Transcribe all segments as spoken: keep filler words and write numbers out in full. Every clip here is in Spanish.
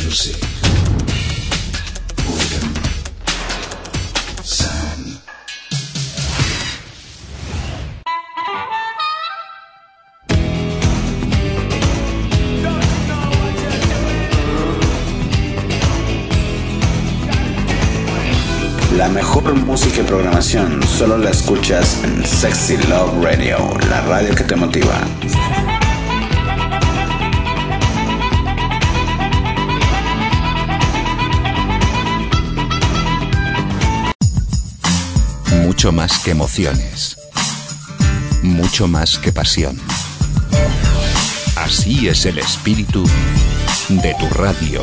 Music. Rhythm. Sound. La mejor música y programación solo la escuchas en Sexy Love Radio, la radio que te motiva. Mucho más que emociones, mucho más que pasión. Así es el espíritu de tu radio.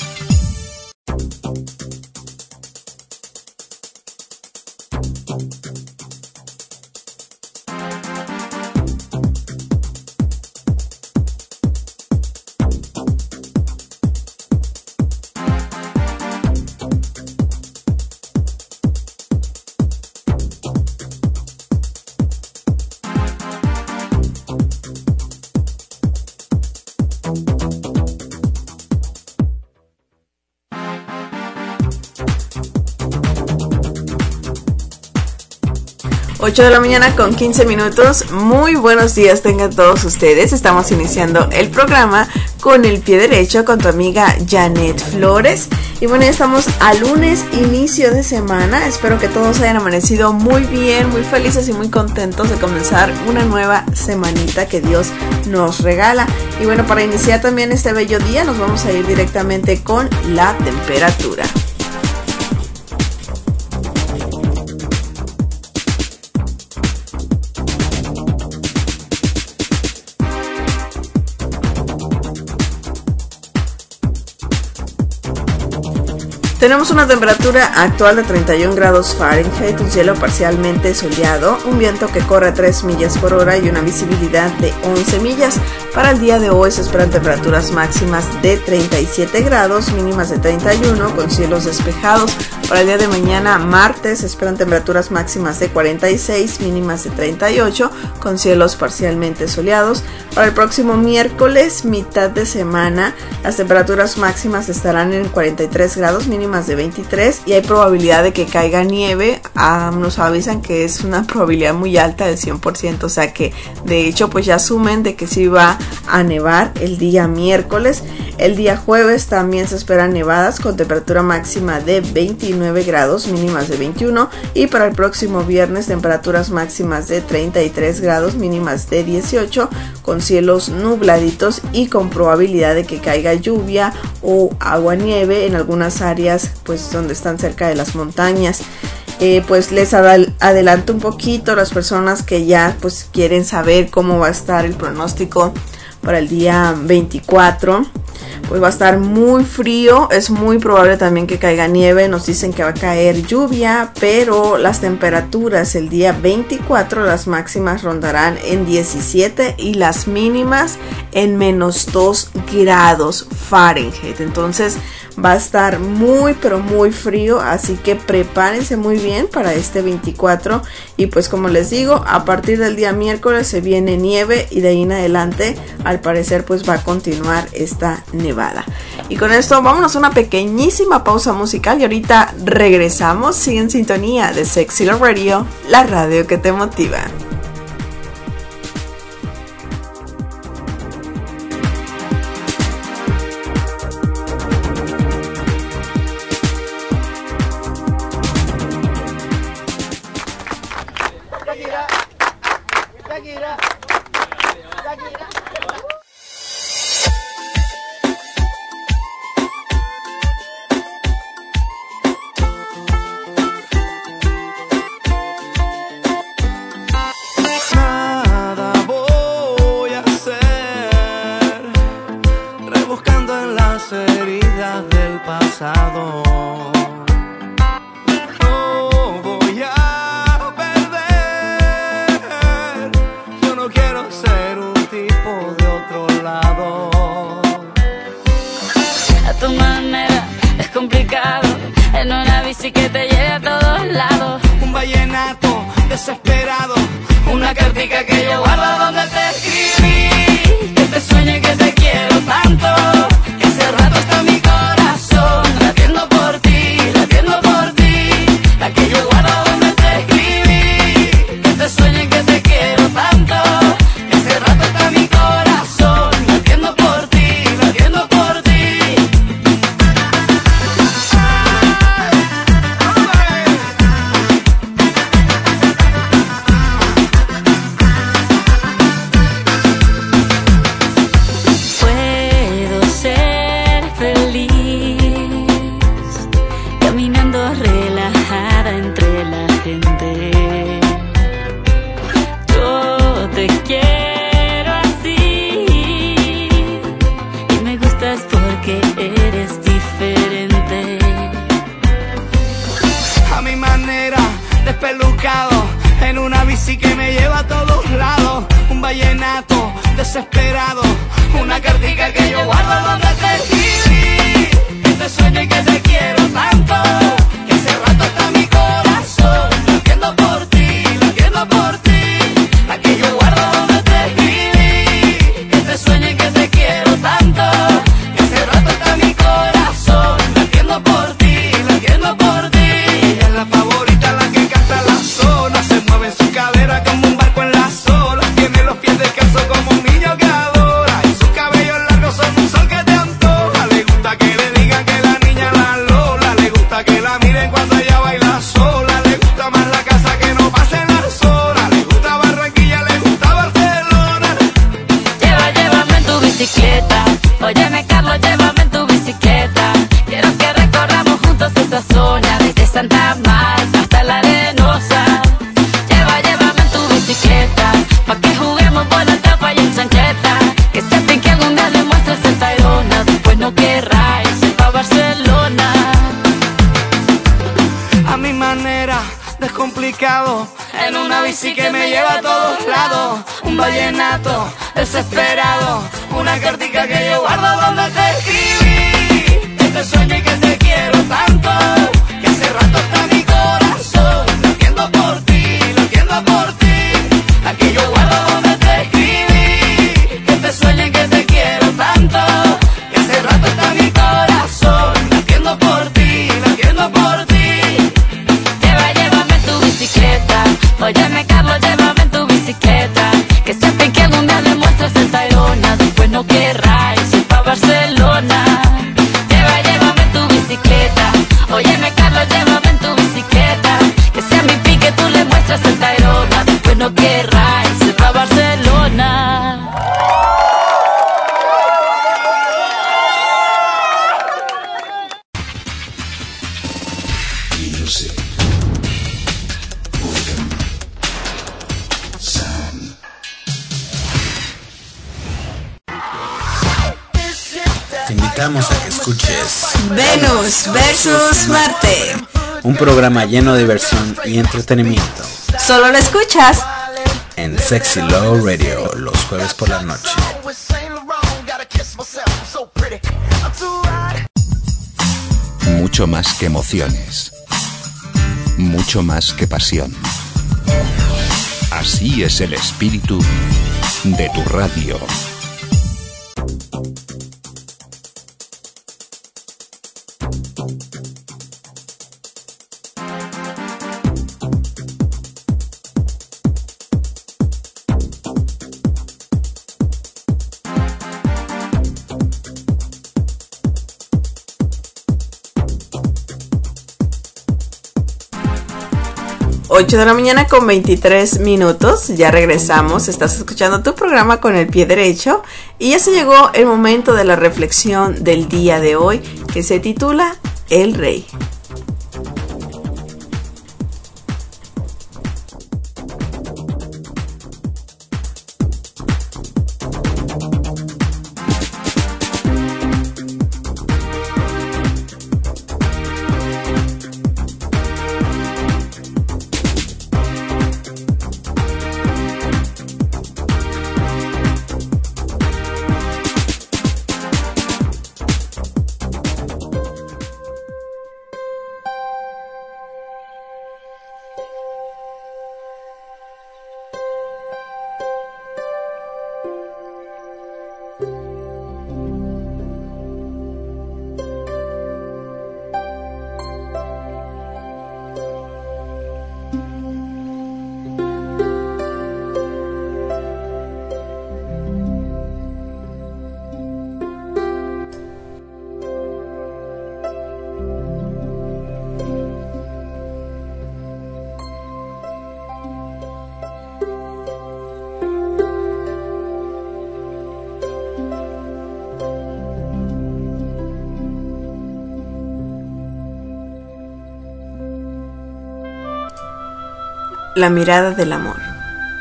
ocho de la mañana con quince minutos. Muy buenos días tengan todos ustedes. Estamos iniciando el programa con el pie derecho con tu amiga Janet Flores. Y bueno, ya estamos a lunes, inicio de semana. Espero que todos hayan amanecido muy bien, muy felices y muy contentos de comenzar una nueva semanita que Dios nos regala. Y bueno, para iniciar también este bello día nos vamos a ir directamente con la temperatura. Tenemos una temperatura actual de treinta y un grados Fahrenheit, un cielo parcialmente soleado, un viento que corre a tres millas por hora y una visibilidad de once millas. Para el día de hoy se esperan temperaturas máximas de treinta y siete grados, mínimas de treinta y uno, con cielos despejados. Para el día de mañana, martes, se esperan temperaturas máximas de cuarenta y seis, mínimas de treinta y ocho, con cielos parcialmente soleados. Para el próximo miércoles, mitad de semana, las temperaturas máximas estarán en cuarenta y tres grados, mínimas de veintitrés, y hay probabilidad de que caiga nieve. Ah, nos avisan que es una probabilidad muy alta del cien por ciento, o sea que de hecho pues ya asumen de que sí va a nevar el día miércoles. El día jueves también se esperan nevadas con temperatura máxima de veintinueve grados, mínimas de veintiuno, y para el próximo viernes temperaturas máximas de treinta y tres grados, mínimas de dieciocho, con cielos nubladitos y con probabilidad de que caiga lluvia o agua nieve en algunas áreas pues donde están cerca de las montañas. Eh, pues les adal- adelanto un poquito a las personas que ya pues quieren saber cómo va a estar el pronóstico para el día veinticuatro. Pues va a estar muy frío, es muy probable también que caiga nieve, nos dicen que va a caer lluvia, pero las temperaturas el día veinticuatro, las máximas rondarán en diecisiete y las mínimas en menos dos grados Fahrenheit. Entonces va a estar muy pero muy frío, así que prepárense muy bien para este veinticuatro. Y pues como les digo, a partir del día miércoles se viene nieve y de ahí en adelante al parecer pues va a continuar esta nevada. Y con esto vámonos a una pequeñísima pausa musical y ahorita regresamos. Sigue en sintonía de Sexy Love Radio, la radio que te motiva. Desesperado, una cartica que yo guardo donde te escribí, que te sueñe que te quiero tanto, que hace rato está mi corazón. que eres diferente. A mi manera, despelucado, en una bici que me lleva a todos lados. Un vallenato desesperado, una cartica que yo guardo donde te escribí. Que te sueño y que te quiero tanto, que hace rato está mi corazón latiendo por ti, latiendo por ti. La que yo guardo donde te escribí. Que te sueño y que te quiero tanto, que hace rato está mi corazón latiendo por ti, latiendo por ti. Ella es la favorita, la que canta la zona, se mueve en su cadera como un barco en las olas. Tiene los pies descalzos como un niño que adora, y sus cabellos largos son un sol que te antoja. Le gusta que le digan que la niña la Lola, le gusta que la miren cuando ella baila sola. Le gusta más la casa que no pasen las horas, le gusta Barranquilla, le gusta Barcelona. Lleva, llévame en tu bicicleta. Óyeme, Carlos, llévame en tu bicicleta. Quiero que recorramos juntos esta zona, desde Santa Marta hasta la Arenosa. Lleva, llévame en tu bicicleta, pa' que juguemos bola, tapa y en chancheta. Que se fin que algún día le muestres el Tayrona, después no querrá irse pa' Barcelona. A mi manera, descomplicado, en una bici que me lleva a todos lados. Un vallenato desesperado, una cartica que yo guardo donde te escribí. Que te sueño y que te quiero tanto, que hace rato está mi corazón latiendo por ti, latiendo por ti. La que yo guardo donde te escribí. Que te sueño y que te quiero tanto, que hace rato está mi corazón latiendo por ti, latiendo por ti. Lleva, llévame en tu bicicleta. Óyeme, Carlos, llévame en tu bicicleta. Que se fin que algún día le muestres el Tayrona, después no querrá irse pa' Barcelona. Lleva, llévame en tu bicicleta. Óyeme, Carlos, llévame en tu bicicleta. Que sea mi pique, tú le muestras el Tayrona, después no querrá irse pa' Barcelona. Music. Rhythm. Sound. Te invitamos a que escuches Venus versus Marte. un programa lleno de diversión y entretenimiento Solo lo escuchas en Sexy Love Radio los jueves por la noche. Mucho más que emociones. Mucho más que pasión. Así es el espíritu de tu radio. ocho de la mañana con veintitrés minutos, ya regresamos, estás escuchando tu programa Con el Pie Derecho y ya se llegó el momento de la reflexión del día de hoy que se titula El Rey. La mirada del amor.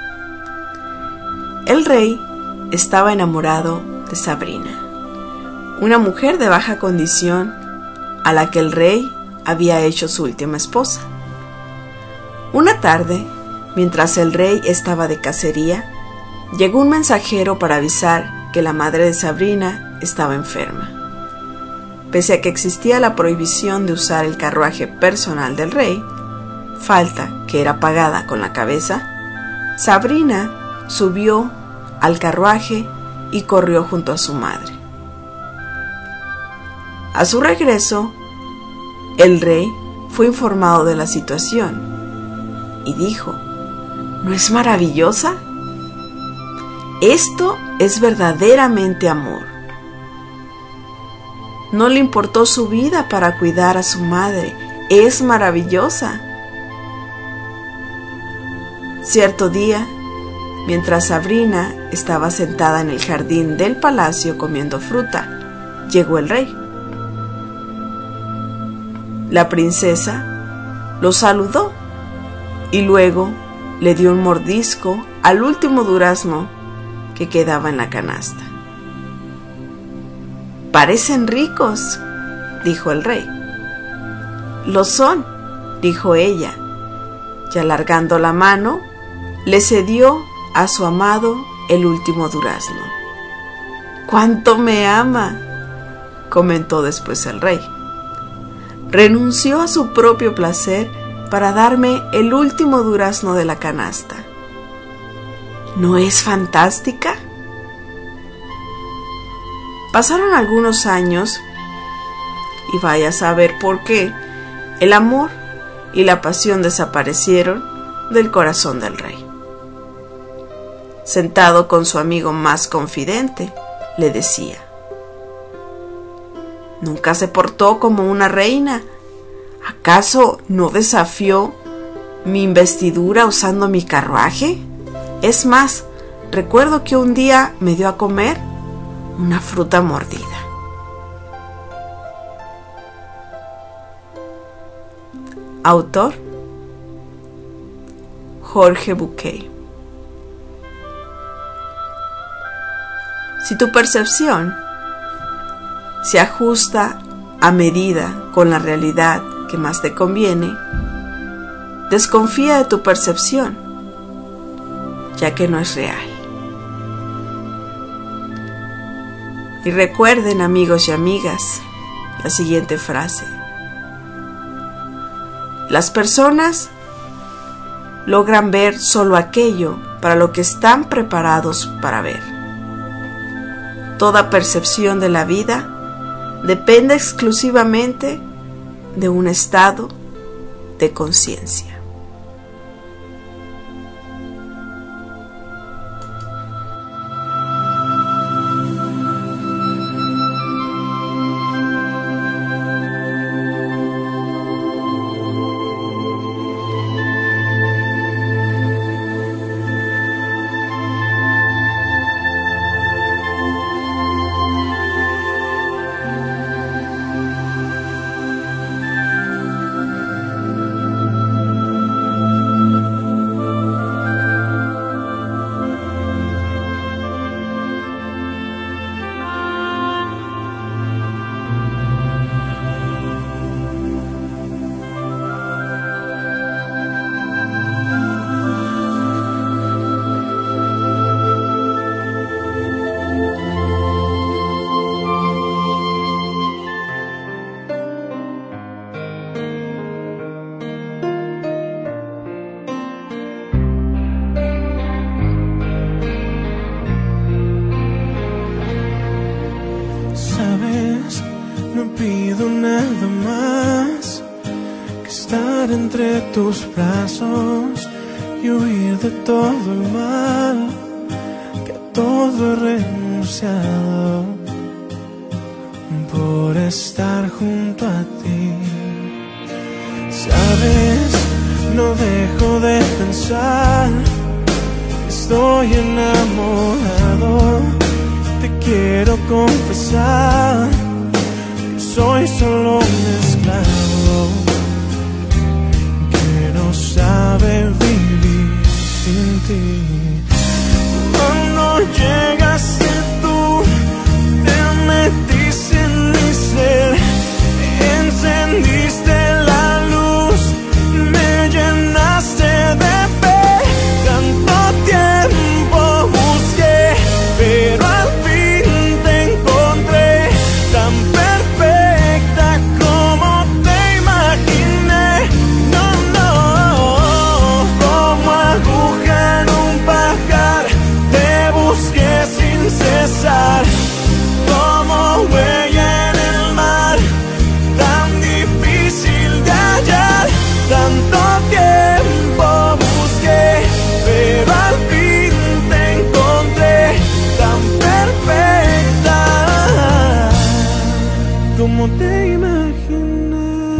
El rey estaba enamorado de Sabrina, una mujer de baja condición a la que el rey había hecho su última esposa. Una tarde, mientras el rey estaba de cacería, llegó un mensajero para avisar que la madre de Sabrina estaba enferma. Pese a que existía la prohibición de usar el carruaje personal del rey, falta que era pagada con la cabeza, Sabrina subió al carruaje y corrió junto a su madre. A su regreso, el rey fue informado de la situación y dijo: ¿no es maravillosa? Esto es verdaderamente amor. No le importó su vida para cuidar a su madre. Es maravillosa. Cierto día, mientras Sabrina estaba sentada en el jardín del palacio comiendo fruta, llegó el rey. La princesa lo saludó y luego le dio un mordisco al último durazno que quedaba en la canasta. «Parecen ricos», dijo el rey. «Lo son», dijo ella, y alargando la mano, le cedió a su amado el último durazno. «¡Cuánto me ama!», comentó después el rey. «Renunció a su propio placer para darme el último durazno de la canasta. ¿No es fantástica?». Pasaron algunos años y vaya a saber por qué el amor y la pasión desaparecieron del corazón del rey. Sentado con su amigo más confidente, le decía: «Nunca se portó como una reina. ¿Acaso no desafió mi investidura usando mi carruaje? Es más, recuerdo que un día me dio a comer una fruta mordida». Autor: Jorge Bucay. Si tu percepción se ajusta a medida con la realidad que más te conviene, desconfía de tu percepción, ya que no es real. Y recuerden, amigos y amigas, la siguiente frase: las personas logran ver solo aquello para lo que están preparados para ver. Toda percepción de la vida depende exclusivamente de un estado de conciencia. No pido nada más que estar entre tus brazos y huir de todo el mal, que a todo he renunciado por estar junto a ti. Sabes, no dejo de pensar, estoy enamorado, te quiero confesar. Soy solo un esclavo que no sabe vivir sin ti. Cuando llegaste tú, te metiste como te imaginé.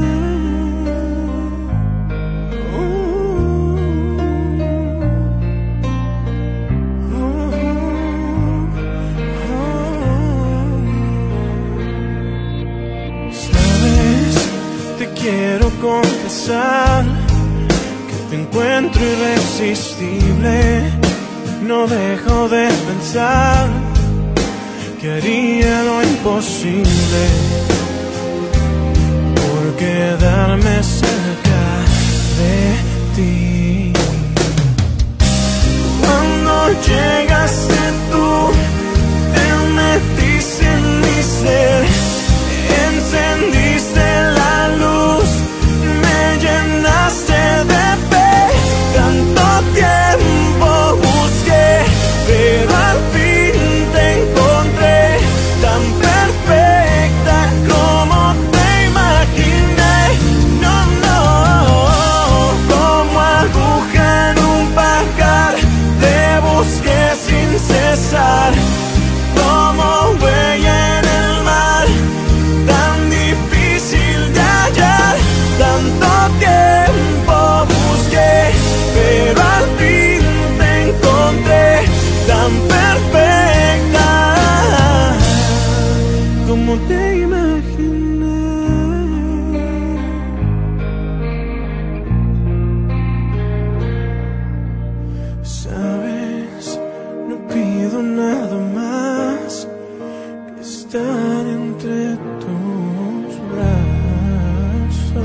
Quiero confesar que te encuentro irresistible. No dejo de pensar que haría lo imposible por quedarme cerca de ti. Cuando llegaste tú, te metiste en mi ser, encendiste la luz, me llenaste de fe. Tanto tiempo busqué, pero al fin te encontré, tan perfecta como te imaginé. No, no, como aguja en un pajar, te busqué sin cesar, como huella en el mar, tan difícil de hallar. Tanto tiempo busqué, pero al fin te encontré, tan perfecta como te imaginé. Sabes, no pido nada más que estar entre tus brazos.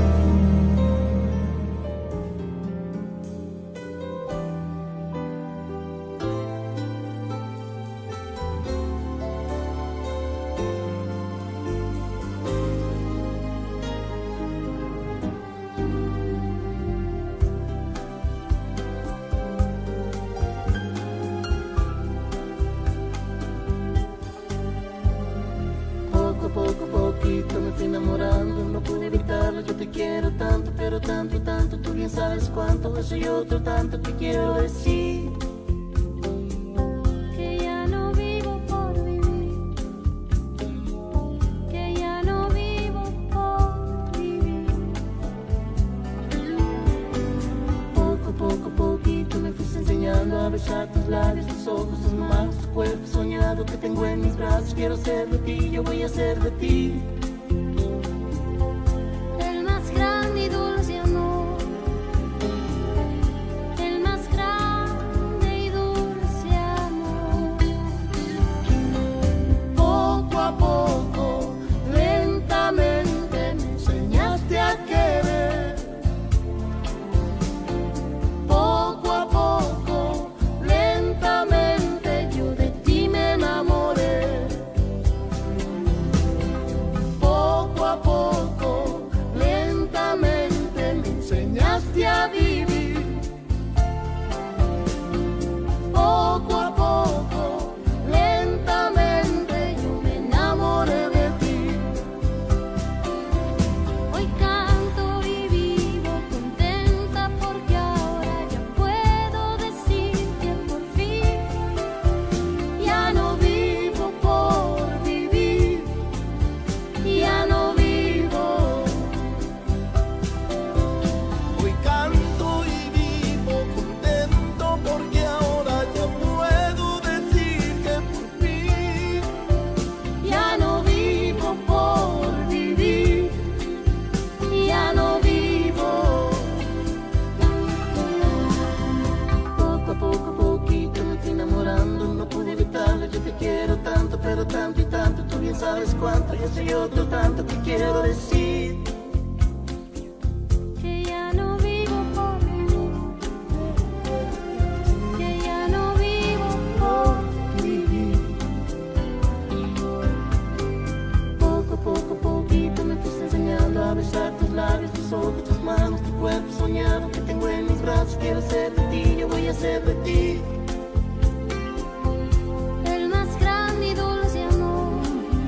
Poco a poco, poquito me fui enamorando, no pude evitarlo, yo te quiero tanto, pero tanto y tanto, tú bien sabes cuánto, eso y otro tanto que quiero decir. Que ya no vivo por vivir, que ya no vivo por vivir. Poco a poco, poquito me fuiste enseñando a besar tus labios, tus ojos, tus manos, tu cuerpo soñado que tengo en mis brazos. Quiero ser de ti, yo voy a ser de ti. El más grande y dulce amor, el más grande y dulce amor. Poco a poco, lentamente me enseñaste a querer. Poco a poco, lentamente yo de ti me enamoré. Poco a poco, lentamente me enseñaste a vivir. Poco a poco, lentamente yo me enamoré de ti. Hoy canto y vivo contenta porque ahora ya puedo decir que por fin Ya no vivo por vivir, ya no vivo. Hoy canto y vivo contento porque ahora ya puedo decir que por fin ya no vivo por vivir, ya no vivo. Poco a poco, poquito me fui enamorando, no pude evitarlo, yo te quiero tanto, pero tanto y tanto, tú bien sabes cuánto, yo soy otro tanto que quiero decir. que ya no vivo por vivir, que ya no vivo por Vivir. Poco a poco, poquito me fuiste enseñando a besar tus labios, tus ojos, tus manos, tu cuerpo soñado que tengo en mis brazos. Quiero ser de ti, yo voy a ser de ti. el más grande y dulce amor,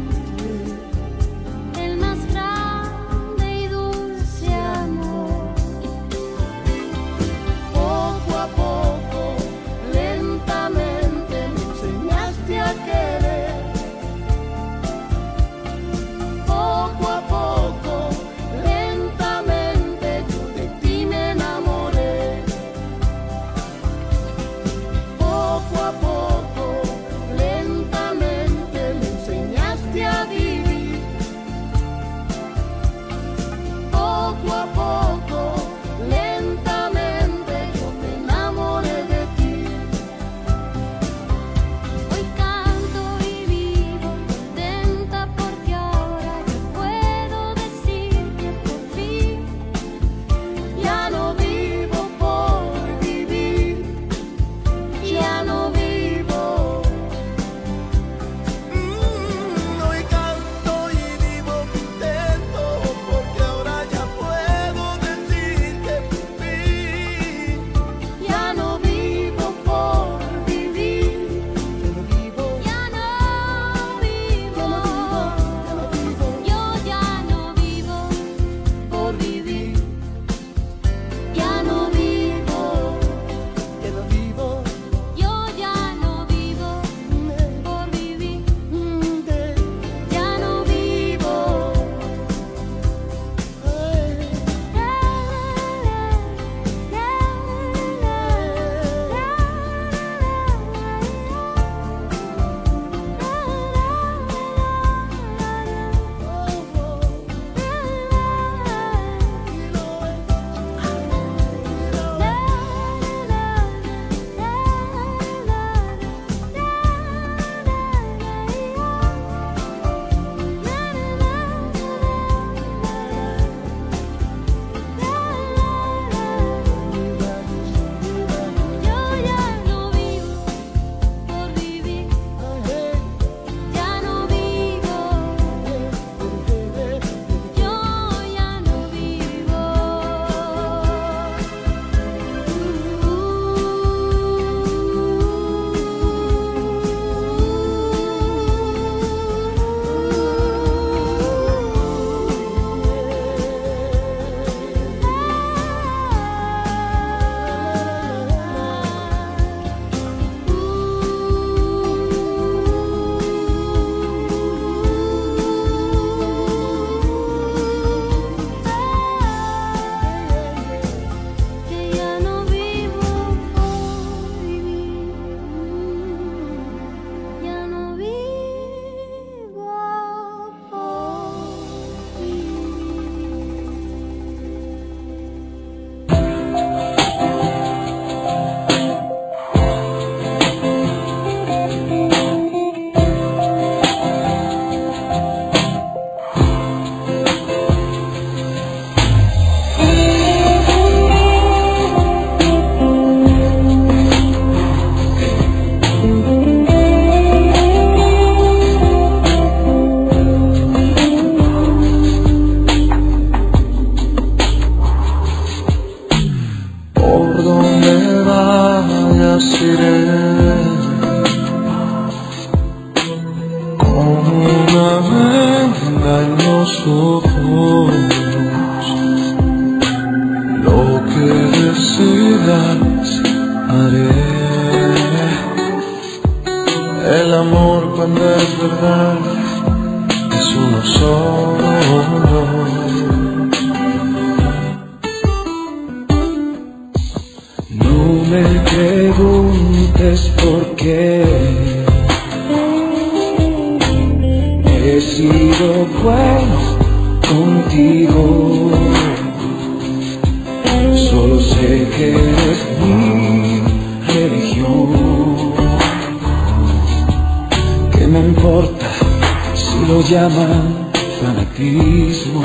el más grande y dulce amor. Poco a poco, lentamente me enseñaste a querer. Poco a ojos. Lo que decidas haré. El amor cuando es verdad es uno solo. No me preguntes por qué he sido bueno contigo. Solo sé que eres mi religión. ¿Qué me importa si lo llaman fanatismo?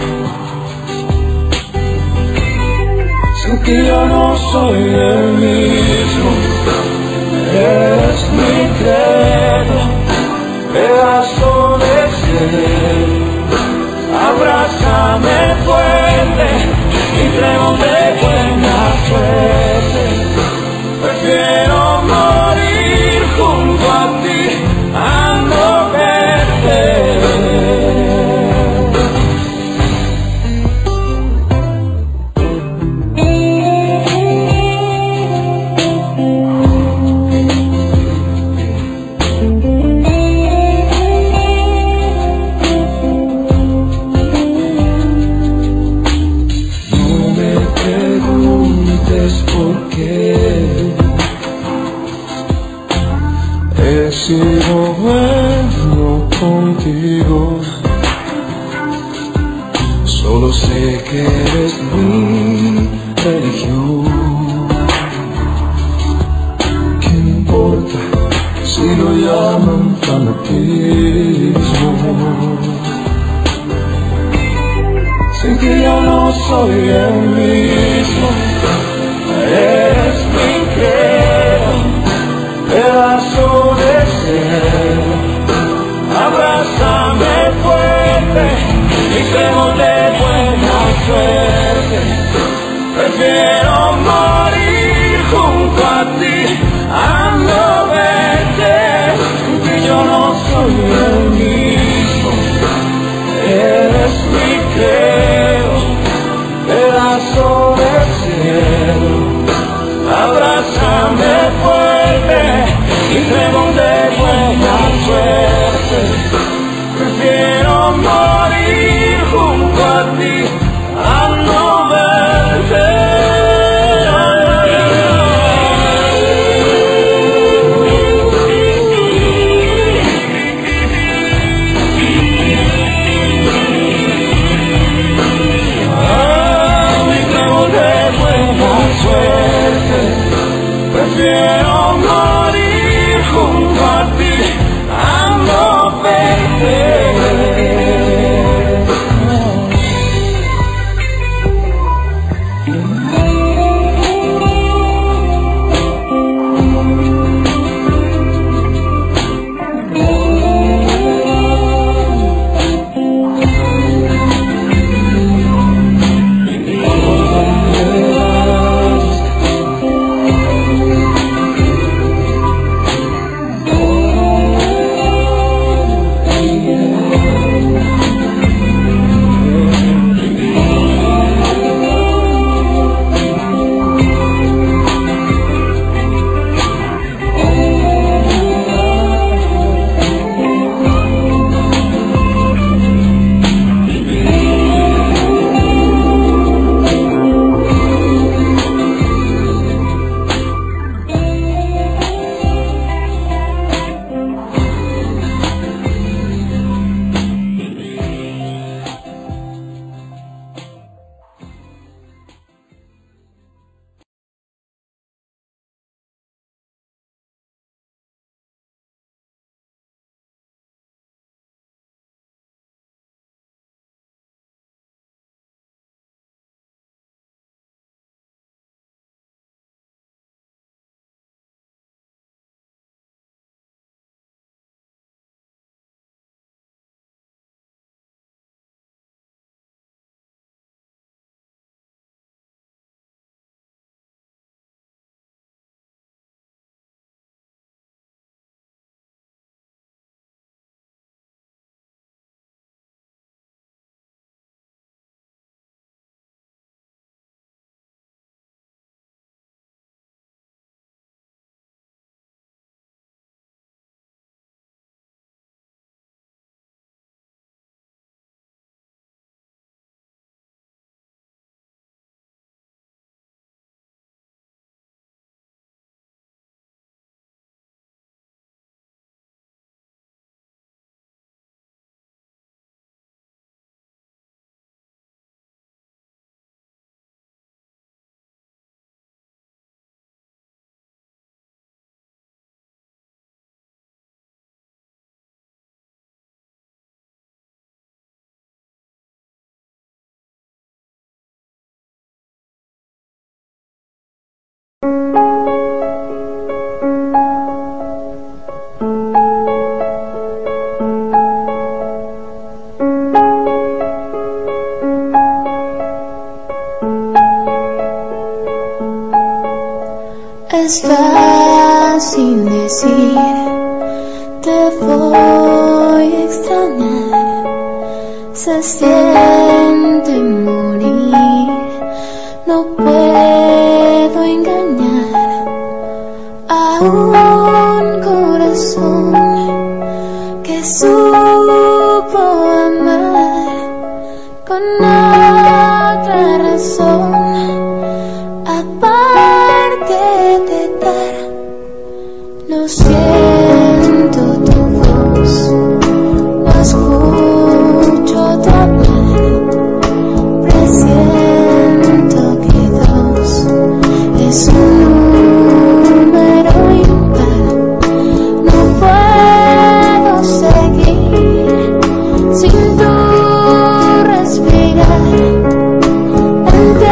Sin ti yo no soy el mismo. Eres mi credo, pedazo de cielo. Abrázame fuerte y creo de buena suerte. Prefiero morir junto a ti a no verte. He sido bueno contigo. Solo sé que eres mi religión. ¿Qué me importa si lo llaman fanatismo? Sin ti yo no soy el mismo. Eres mi credo, pedazo de cielo. Abrázame fuerte y creo de buena suerte. Prefiero morir junto a ti a no verte. Que yo no soy el mismo. Eres mi credo, pedazo de cielo. Abrázame fuerte y creo de buena suerte. Prefiero morir junto a ti a no verte. Es fácil decir, te voy a extrañar. Se siente morir, no puedo engañar a un corazón que supo amar con otra razón, aparte de dar. Lo siento, tu voz no escucho otra vez. Presiento que dos es un número impar. No puedo seguir sin tu respirar. Entiendo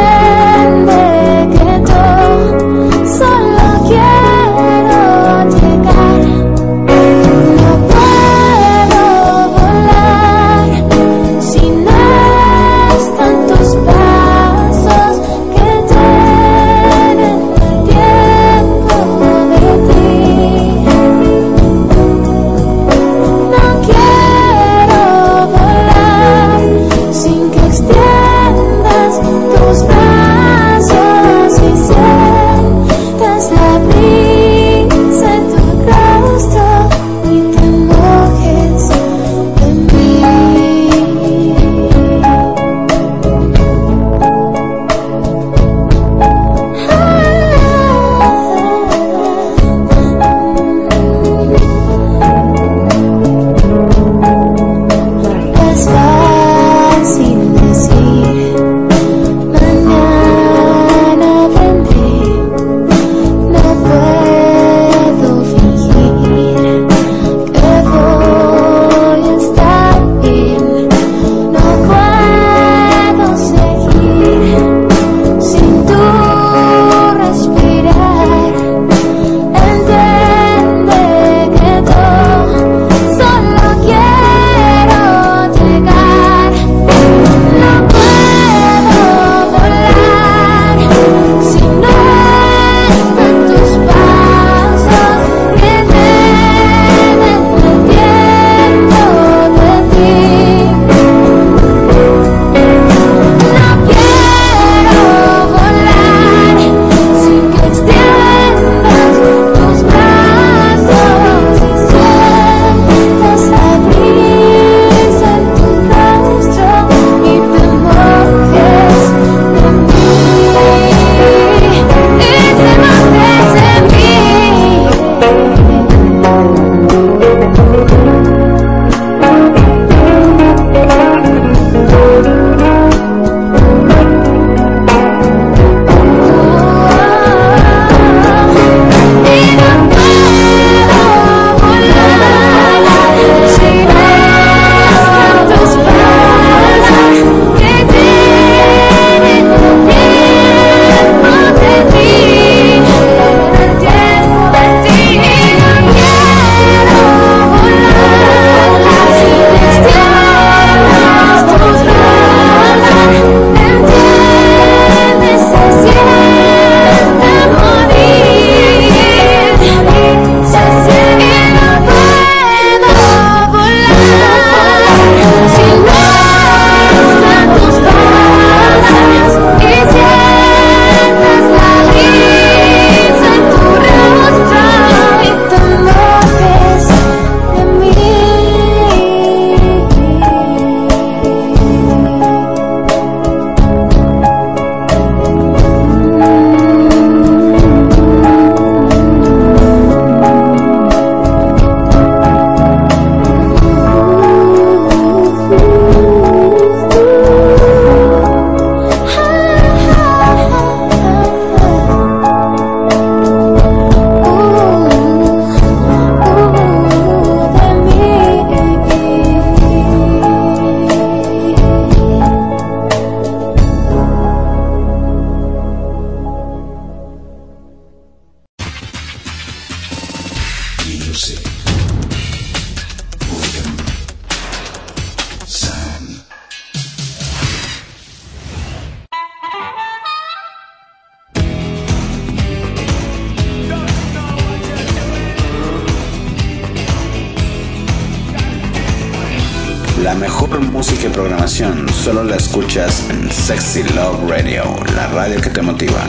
mejor música y programación solo la escuchas en Sexy Love Radio, la radio que te motiva.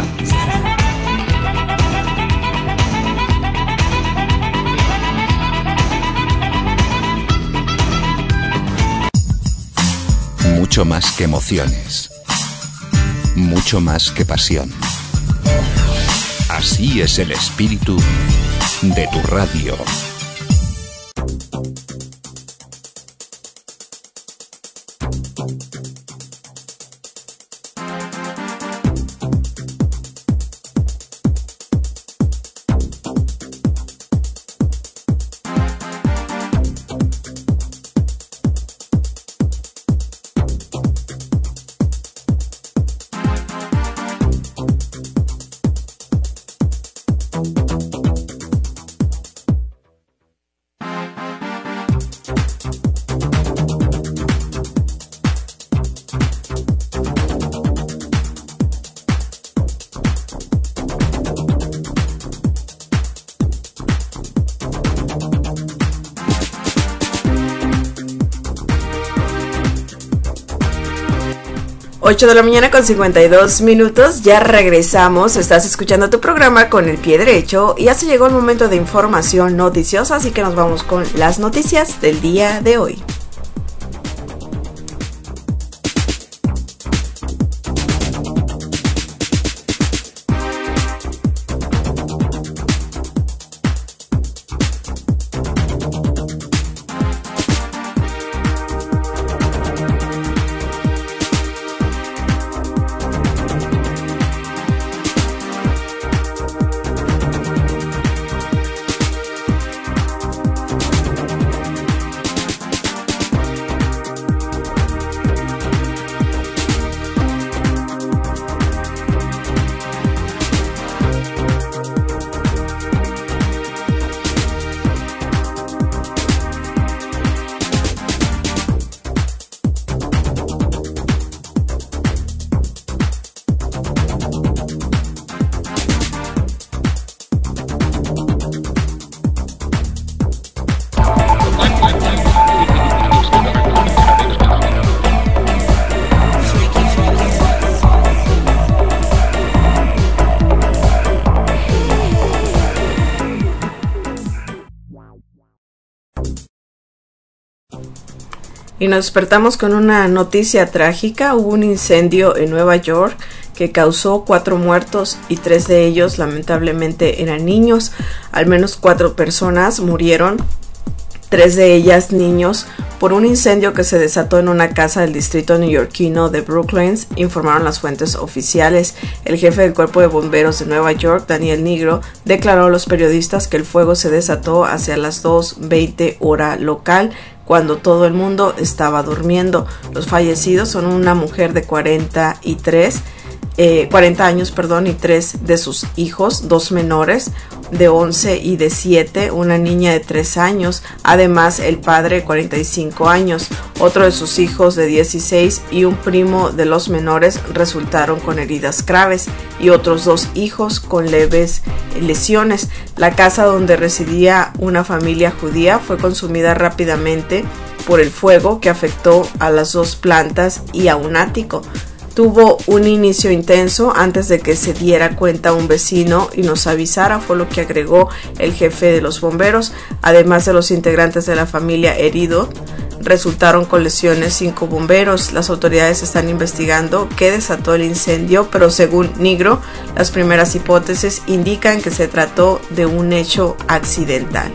Mucho más que emociones. Mucho más que pasión. Así es el espíritu de tu radio. ocho de la mañana con cincuenta y dos minutos, ya regresamos, estás escuchando tu programa con el pie derecho y ya se llegó el momento de información noticiosa, así que nos vamos con las noticias del día de hoy. Y nos despertamos con una noticia trágica. Hubo un incendio en Nueva York que causó cuatro muertos y tres de ellos lamentablemente eran niños. Al menos cuatro personas murieron, tres de ellas niños, por un incendio que se desató en una casa del distrito neoyorquino de Brooklyn, informaron las fuentes oficiales. El jefe del cuerpo de bomberos de Nueva York, Daniel Nigro, declaró a los periodistas que el fuego se desató hacia las dos veinte hora local, cuando todo el mundo estaba durmiendo. Los fallecidos son una mujer de cuarenta y tres, eh, cuarenta años, perdón, y tres de sus hijos, dos menores de once y de siete, una niña de tres años, además el padre de cuarenta y cinco años, otro de sus hijos de dieciséis y un primo de los menores resultaron con heridas graves y otros dos hijos con leves lesiones. La casa donde residía una familia judía fue consumida rápidamente por el fuego que afectó a las dos plantas y a un ático. Tuvo un inicio intenso antes de que se diera cuenta un vecino y nos avisara, fue lo que agregó el jefe de los bomberos. Además de los integrantes de la familia heridos, resultaron con lesiones cinco bomberos. Las autoridades están investigando qué desató el incendio, pero según Nigro, las primeras hipótesis indican que se trató de un hecho accidental.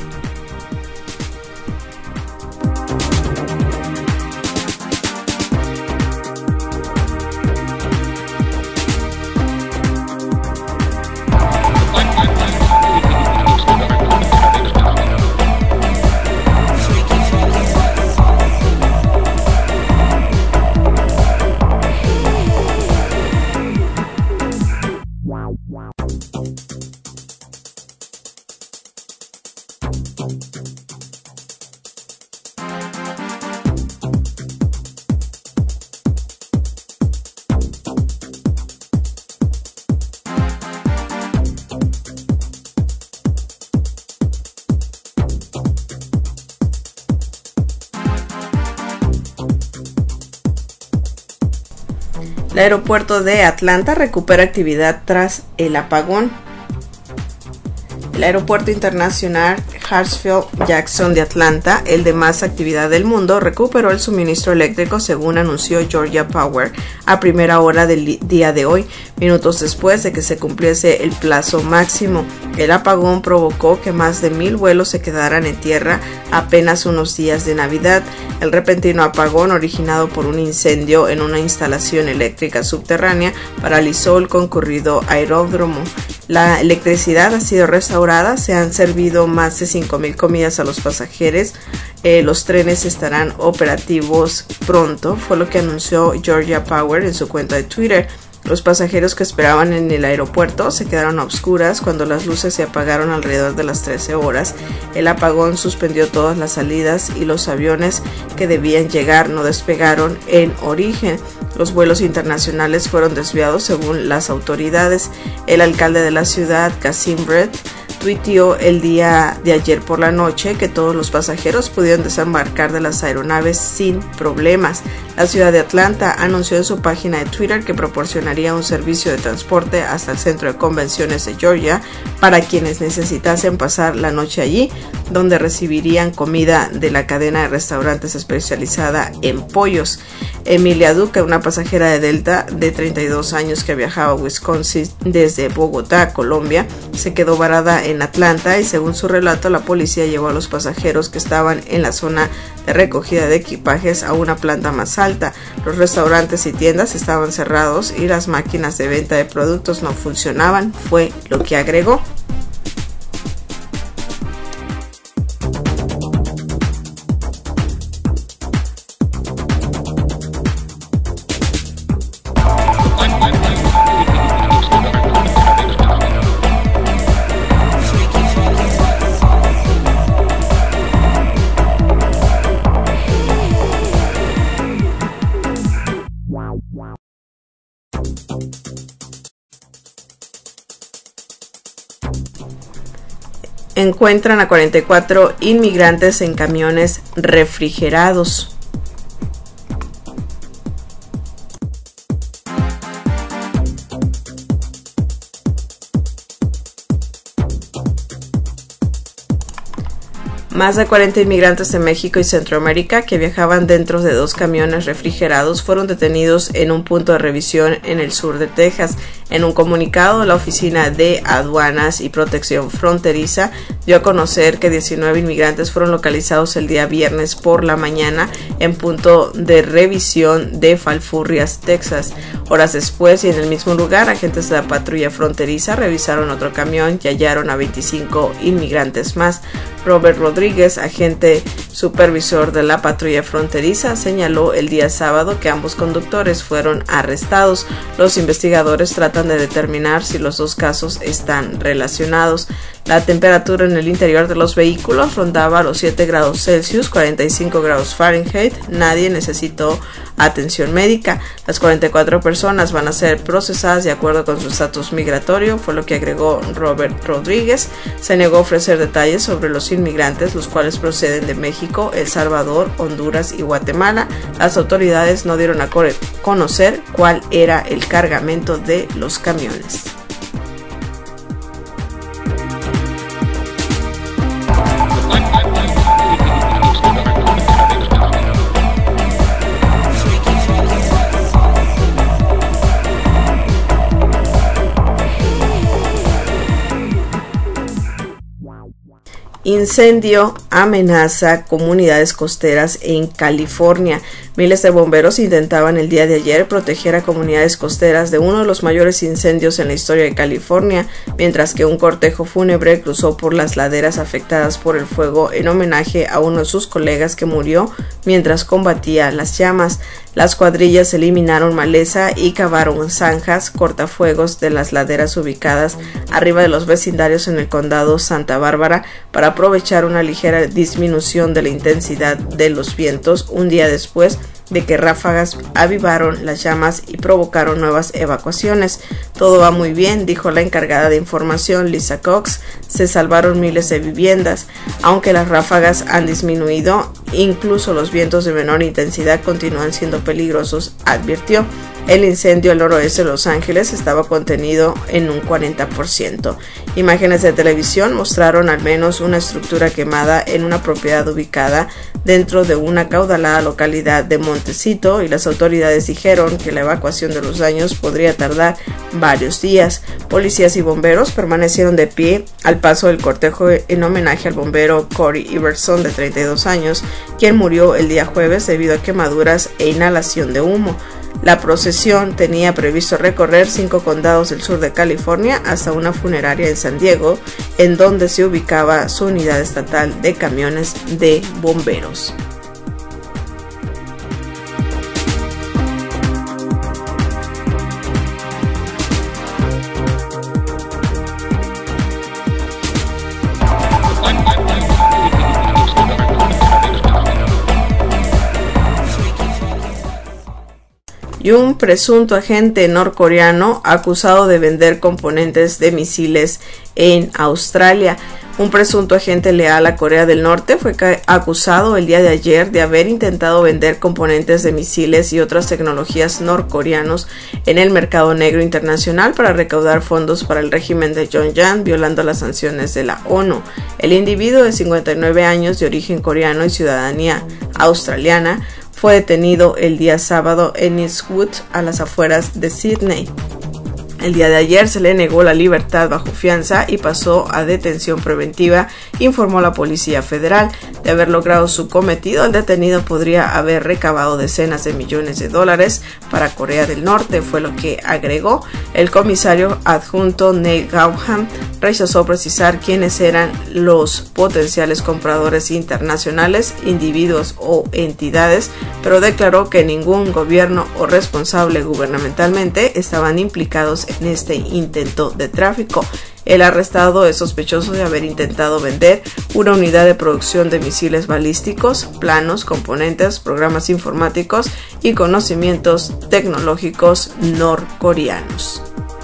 El aeropuerto de Atlanta recupera actividad tras el apagón. El aeropuerto internacional Hartsfield-Jackson de Atlanta, el de más actividad del mundo, recuperó el suministro eléctrico según anunció Georgia Power a primera hora del día de hoy, minutos después de que se cumpliese el plazo máximo. El apagón provocó que más de mil vuelos se quedaran en tierra apenas unos días de Navidad. El repentino apagón, originado por un incendio en una instalación eléctrica subterránea, paralizó el concurrido aeródromo. La electricidad ha sido restaurada, se han servido más de cinco mil comidas a los pasajeros. Eh, los trenes estarán operativos pronto, fue lo que anunció Georgia Power en su cuenta de Twitter. Los pasajeros que esperaban en el aeropuerto se quedaron a oscuras cuando las luces se apagaron alrededor de las trece horas. El apagón suspendió todas las salidas y los aviones que debían llegar no despegaron en origen. Los vuelos internacionales fueron desviados según las autoridades. El alcalde de la ciudad, Kasim Brett, tuiteó el día de ayer por la noche que todos los pasajeros pudieron desembarcar de las aeronaves sin problemas. La ciudad de Atlanta anunció en su página de Twitter que proporcionaría un servicio de transporte hasta el centro de convenciones de Georgia para quienes necesitasen pasar la noche allí, donde recibirían comida de la cadena de restaurantes especializada en pollos. Emilia Duque, una pasajera de Delta de treinta y dos años que viajaba a Wisconsin desde Bogotá, Colombia, se quedó varada en Atlanta y según su relato la policía llevó a los pasajeros que estaban en la zona de recogida de equipajes a una planta más alta. Los restaurantes y tiendas estaban cerrados y las máquinas de venta de productos no funcionaban, fue lo que agregó. Encuentran a cuarenta y cuatro inmigrantes en camiones refrigerados. Más de cuarenta inmigrantes de México y Centroamérica que viajaban dentro de dos camiones refrigerados fueron detenidos en un punto de revisión en el sur de Texas. En un comunicado, la Oficina de Aduanas y Protección Fronteriza dio a conocer que diecinueve inmigrantes fueron localizados el día viernes por la mañana en punto de revisión de Falfurrias, Texas. Horas después y en el mismo lugar, agentes de la patrulla fronteriza revisaron otro camión y hallaron a veinticinco inmigrantes más. Robert Rodríguez, agente supervisor de la patrulla fronteriza, señaló el día sábado que ambos conductores fueron arrestados. Los investigadores tratan de determinar si los dos casos están relacionados. La temperatura en el interior de los vehículos rondaba los siete grados Celsius, cuarenta y cinco grados Fahrenheit. Nadie necesitó atención médica. Las cuarenta y cuatro personas van a ser procesadas de acuerdo con su estatus migratorio, fue lo que agregó Robert Rodríguez. Se negó a ofrecer detalles sobre los inmigrantes, los cuales proceden de México, El Salvador, Honduras y Guatemala. Las autoridades no dieron a conocer cuál era el cargamento de los camiones. Incendio amenaza comunidades costeras en California. Miles de bomberos intentaban el día de ayer proteger a comunidades costeras de uno de los mayores incendios en la historia de California, mientras que un cortejo fúnebre cruzó por las laderas afectadas por el fuego en homenaje a uno de sus colegas que murió mientras combatía las llamas. Las cuadrillas eliminaron maleza y cavaron zanjas cortafuegos de las laderas ubicadas arriba de los vecindarios en el condado Santa Bárbara para aprovechar una ligera disminución de la intensidad de los vientos un día después de que ráfagas avivaron las llamas y provocaron nuevas evacuaciones. Todo va muy bien, dijo la encargada de información Lisa Cox. Se salvaron miles de viviendas, aunque las ráfagas han disminuido, incluso los vientos de menor intensidad continúan siendo peligrosos, advirtió. El incendio al noroeste de Los Ángeles estaba contenido en un cuarenta por ciento. Imágenes de televisión mostraron al menos una estructura quemada en una propiedad ubicada dentro de una acaudalada localidad de Montecito, y las autoridades dijeron que la evacuación de los daños podría tardar varios días. Policías y bomberos permanecieron de pie al paso del cortejo en homenaje al bombero Corey Iverson, de treinta y dos años, quien murió el día jueves debido a quemaduras e inhalación de humo. La procesión tenía previsto recorrer cinco condados del sur de California hasta una funeraria en San Diego, en donde se ubicaba su unidad estatal de camiones de bomberos. Y un presunto agente norcoreano acusado de vender componentes de misiles en Australia. Un presunto agente leal a Corea del Norte fue acusado el día de ayer de haber intentado vender componentes de misiles y otras tecnologías norcoreanos en el mercado negro internacional para recaudar fondos para el régimen de Pyongyang, violando las sanciones de la ONU. El individuo, de cincuenta y nueve años, de origen coreano y ciudadanía australiana, fue detenido el día sábado en Eastwood, a las afueras de Sydney. El día de ayer se le negó la libertad bajo fianza y pasó a detención preventiva, informó la Policía Federal. De haber logrado su cometido, el detenido podría haber recabado decenas de millones de dólares para Corea del Norte, fue lo que agregó. El comisario adjunto Neil Gauham rechazó precisar quiénes eran los potenciales compradores internacionales, individuos o entidades, pero declaró que ningún gobierno o responsable gubernamentalmente estaban implicados en este intento de tráfico. El arrestado es sospechoso de haber intentado vender una unidad de producción de misiles balísticos, planos, componentes, programas informáticos y conocimientos tecnológicos norcoreanos.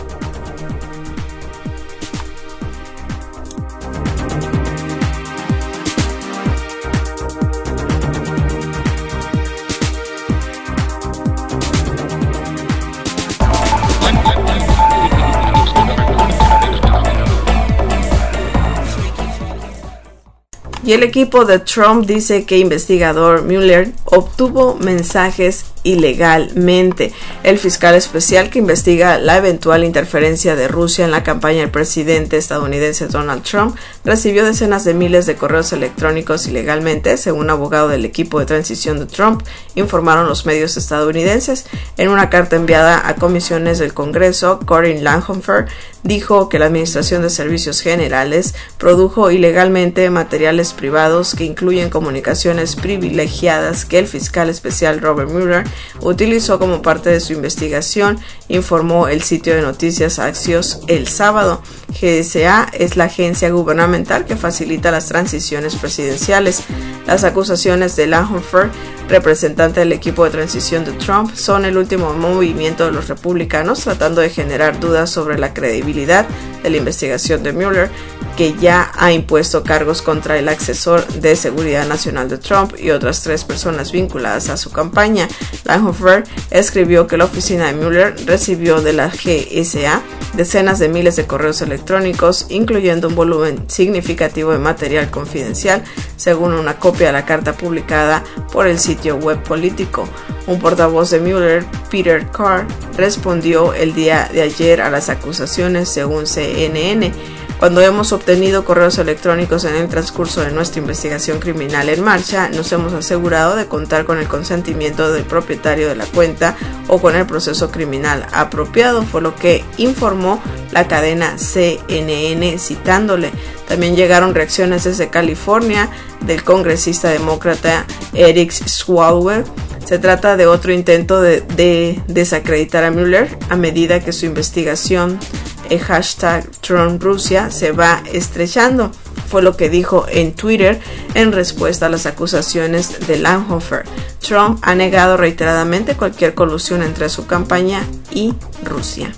Y el equipo de Trump dice que investigador Mueller obtuvo mensajes ilegalmente. El fiscal especial que investiga la eventual interferencia de Rusia en la campaña del presidente estadounidense Donald Trump recibió decenas de miles de correos electrónicos ilegalmente, según un abogado del equipo de transición de Trump, informaron los medios estadounidenses. En una carta enviada a comisiones del Congreso, Corinne Langhofer dijo que la Administración de Servicios Generales produjo ilegalmente materiales privados que incluyen comunicaciones privilegiadas que el fiscal especial Robert Mueller utilizó como parte de su investigación, informó el sitio de noticias Axios el sábado. G S A es la agencia gubernamental que facilita las transiciones presidenciales. Las acusaciones de Langhofer, representante del equipo de transición de Trump, son el último movimiento de los republicanos tratando de generar dudas sobre la credibilidad de la investigación de Mueller, que ya ha impuesto cargos contra el asesor de seguridad nacional de Trump y otras tres personas vinculadas a su campaña. Langhofer escribió que la oficina de Mueller recibió de la G S A decenas de miles de correos electrónicos, incluyendo un volumen significativo de material confidencial, según una copia de la carta publicada por el sitio web político. Un portavoz de Mueller, Peter Carr, respondió el día de ayer a las acusaciones, según C N N. Cuando hemos obtenido correos electrónicos en el transcurso de nuestra investigación criminal en marcha, nos hemos asegurado de contar con el consentimiento del propietario de la cuenta o con el proceso criminal apropiado, fue lo que informó la cadena C N N citándole. También llegaron reacciones desde California del congresista demócrata Eric Swalwell. Se trata de otro intento de, de desacreditar a Mueller a medida que su investigación, el hashtag Trump Rusia, se va estrechando, fue lo que dijo en Twitter en respuesta a las acusaciones de Langhofer. Trump ha negado reiteradamente cualquier colusión entre su campaña y Rusia.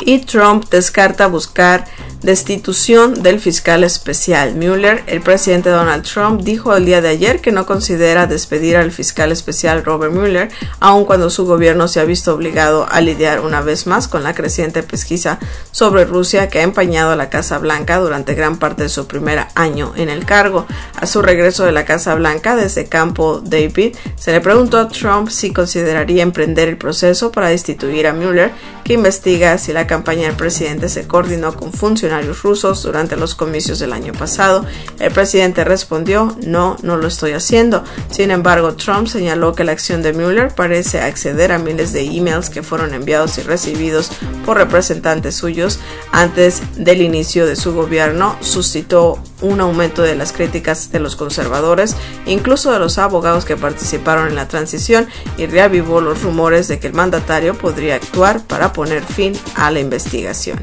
y Trump descarta buscar destitución del fiscal especial Mueller. El presidente Donald Trump dijo el día de ayer que no considera despedir al fiscal especial Robert Mueller, aun cuando su gobierno se ha visto obligado a lidiar una vez más con la creciente pesquisa sobre Rusia que ha empañado a la Casa Blanca durante gran parte de su primer año en el cargo. A su regreso de la Casa Blanca desde Campo David, se le preguntó a Trump si consideraría emprender el proceso para destituir a Mueller, que investiga si la campaña del presidente se coordinó con funcionarios rusos durante los comicios del año pasado. El presidente respondió: no, no lo estoy haciendo. Sin embargo, Trump señaló que la acción de Mueller parece acceder a miles de emails que fueron enviados y recibidos por representantes suyos antes del inicio de su gobierno. Suscitó un aumento de las críticas de los conservadores, incluso de los abogados que participaron en la transición, y reavivó los rumores de que el mandatario podría actuar para poner fin a la investigación.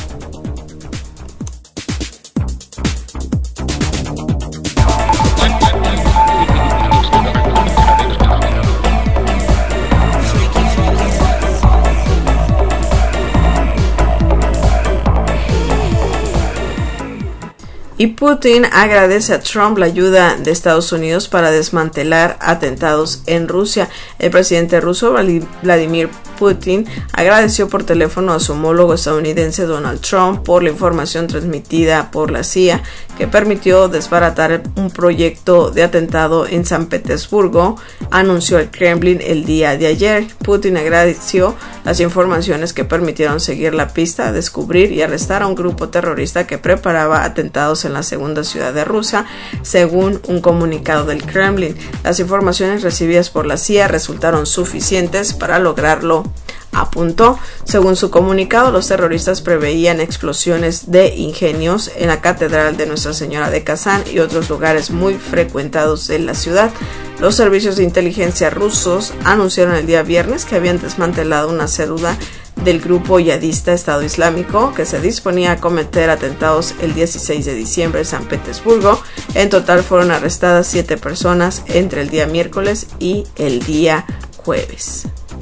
Y Putin agradece a Trump la ayuda de Estados Unidos para desmantelar atentados en Rusia. El presidente ruso Vladimir Putin agradeció por teléfono a su homólogo estadounidense Donald Trump por la información transmitida por la C I A que permitió desbaratar un proyecto de atentado en San Petersburgo, anunció el Kremlin el día de ayer. Putin agradeció las informaciones que permitieron seguir la pista, descubrir y arrestar a un grupo terrorista que preparaba atentados en la segunda ciudad de Rusia, según un comunicado del Kremlin. Las informaciones recibidas por la C I A resultaron suficientes para lograrlo, apuntó. Según su comunicado, los terroristas preveían explosiones de ingenios en la Catedral de Nuestra Señora de Kazán y otros lugares muy frecuentados de la ciudad. Los servicios de inteligencia rusos anunciaron el día viernes que habían desmantelado una célula del grupo yihadista Estado Islámico que se disponía a cometer atentados el dieciséis de diciembre en San Petersburgo. En total fueron arrestadas siete personas entre el día miércoles y el día jueves.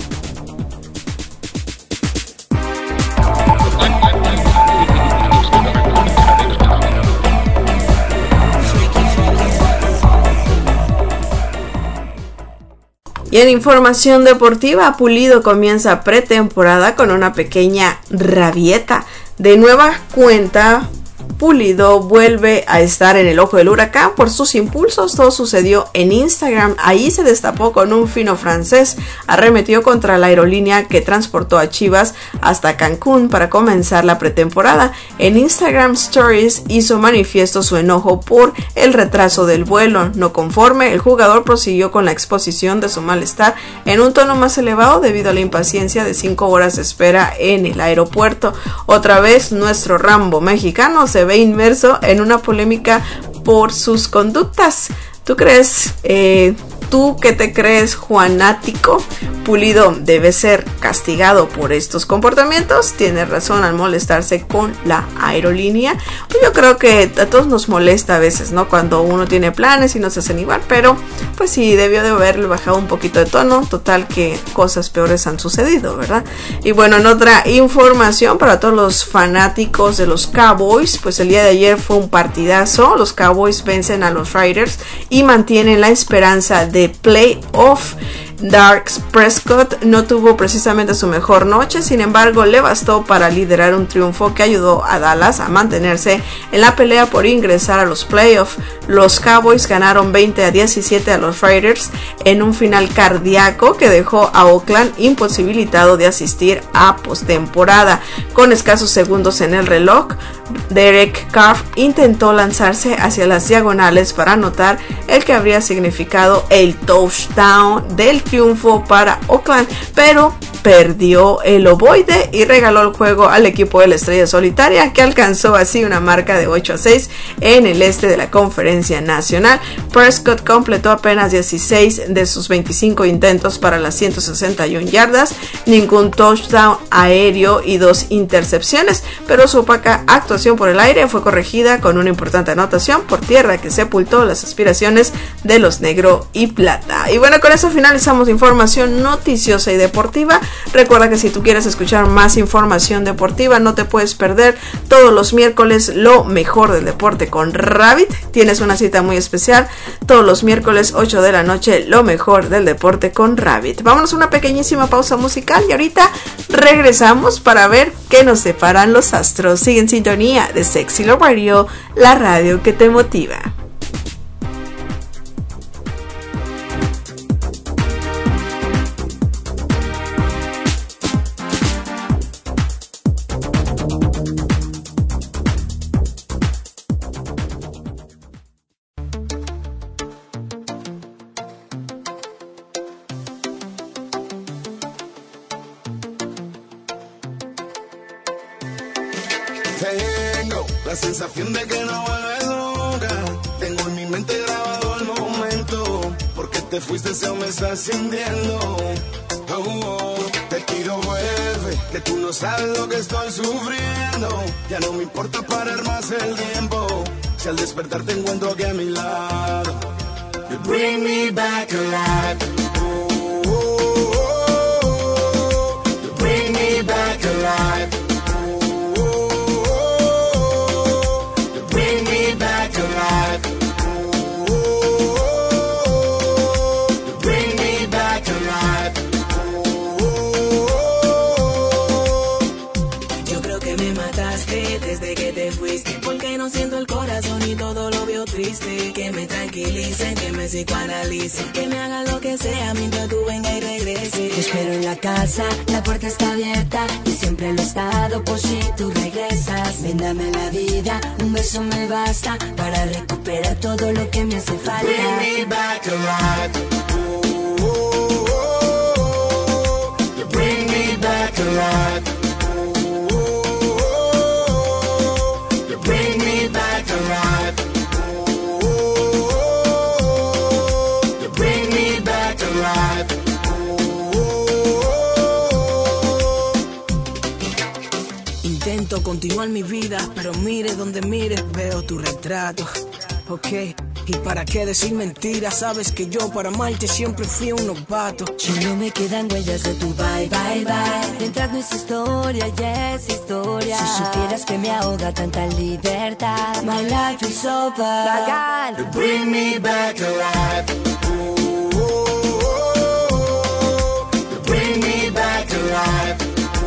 Y en información deportiva, Pulido comienza pretemporada con una pequeña rabieta. De nueva cuenta, Pulido vuelve a estar en el ojo del huracán por sus impulsos. Todo sucedió en Instagram. Ahí se destapó con un fino francés, arremetió contra la aerolínea que transportó a Chivas hasta Cancún para comenzar la pretemporada. En Instagram Stories hizo manifiesto su enojo por el retraso del vuelo. No conforme, el jugador prosiguió con la exposición de su malestar en un tono más elevado debido a la impaciencia de cinco horas de espera en el aeropuerto. Otra vez, nuestro Rambo mexicano se ve inmerso en una polémica por sus conductas. ¿Tú crees, eh, tú que te crees juanático, Pulido debe ser castigado por estos comportamientos? Tiene razón al molestarse con la aerolínea. Pues yo creo que a todos nos molesta a veces, ¿no? Cuando uno tiene planes y no se hacen igual, pero pues sí, debió de haberle bajado un poquito de tono. Total que cosas peores han sucedido, ¿verdad? Y bueno, en otra información para todos los fanáticos de los Cowboys, pues el día de ayer fue un partidazo. Los Cowboys vencen a los Raiders y mantienen la esperanza de playoff. Dak Prescott no tuvo precisamente su mejor noche, sin embargo le bastó para liderar un triunfo que ayudó a Dallas a mantenerse en la pelea por ingresar a los playoffs. Los Cowboys ganaron veinte a diecisiete a los Raiders en un final cardíaco que dejó a Oakland imposibilitado de asistir a postemporada. Con escasos segundos en el reloj, Derek Carr intentó lanzarse hacia las diagonales para anotar el que habría significado el touchdown del triunfo para Oakland, pero perdió el ovoide y regaló el juego al equipo de la Estrella Solitaria, que alcanzó así una marca de ocho a seis en el este de la Conferencia Nacional. Prescott completó apenas dieciséis de sus veinticinco intentos para las ciento sesenta y una yardas, ningún touchdown aéreo y dos intercepciones, pero su opaca actuación por el aire fue corregida con una importante anotación por tierra que sepultó las aspiraciones de los negro y plata. Y bueno, con eso finalizamos información noticiosa y deportiva. Recuerda que si tú quieres escuchar más información deportiva, no te puedes perder todos los miércoles lo mejor del deporte con Rabbit. Tienes una cita muy especial todos los miércoles ocho de la noche, lo mejor del deporte con Rabbit. Vámonos a una pequeñísima pausa musical y ahorita regresamos para ver qué nos separan los astros. Sigue en sintonía de Sexy Love Radio, la radio que te motiva. Tengo la sensación de que no vuelves nunca. Tengo en mi mente grabado el momento. Porque te fuiste, se me está sintiendo. Oh, oh, te pido vuelve, que tú no sabes lo que estoy sufriendo. Ya no me importa parar más el tiempo. Si al despertar te encuentro aquí a mi lado. You bring me back alive. Oh, oh, oh, oh. You bring me back alive. Siento el corazón y todo lo veo triste. Que me tranquilicen, que me psicoanalicen, que me hagan lo que sea mientras tú venga y regrese. Te espero en la casa, la puerta está abierta y siempre lo he estado por si tú regresas. Ven, dame la vida, un beso me basta para recuperar todo lo que me hace falta. Bring me back alive. Oh, oh, oh, oh. You bring me back alive. Intento continuar mi vida, pero mire donde mires veo tu retrato. Ok, ¿y para qué decir mentiras? Sabes que yo para amarte siempre fui un novato. Solo me quedan huellas de tu bye, bye, bye. Mientras no es historia, ya es historia. Si supieras que me ahoga tanta libertad. My life is over. Bacán. You bring me back alive. Oh, oh, oh, oh. You bring me back alive.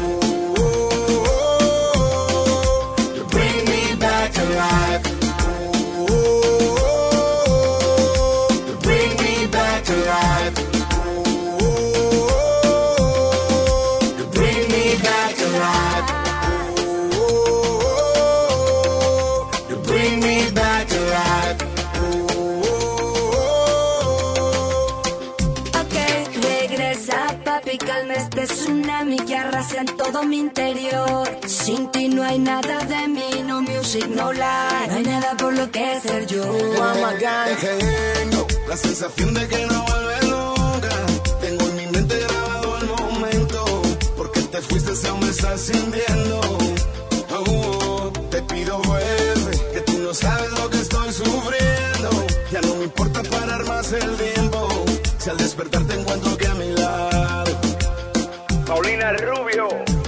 Calma este tsunami que arrasa en todo mi interior. Sin ti no hay nada de mí, no music, no life. No hay nada por lo que ser yo. Tengo la sensación de que no vuelves nunca. Tengo en mi mente grabado el momento. Porque te fuiste, se me está sintiendo. Oh, oh, te pido vuelve, que tú no sabes lo que estoy sufriendo. Ya no me importa parar más el tiempo. Si al despertar te encuentro que a mi lado. Paulina Rubio.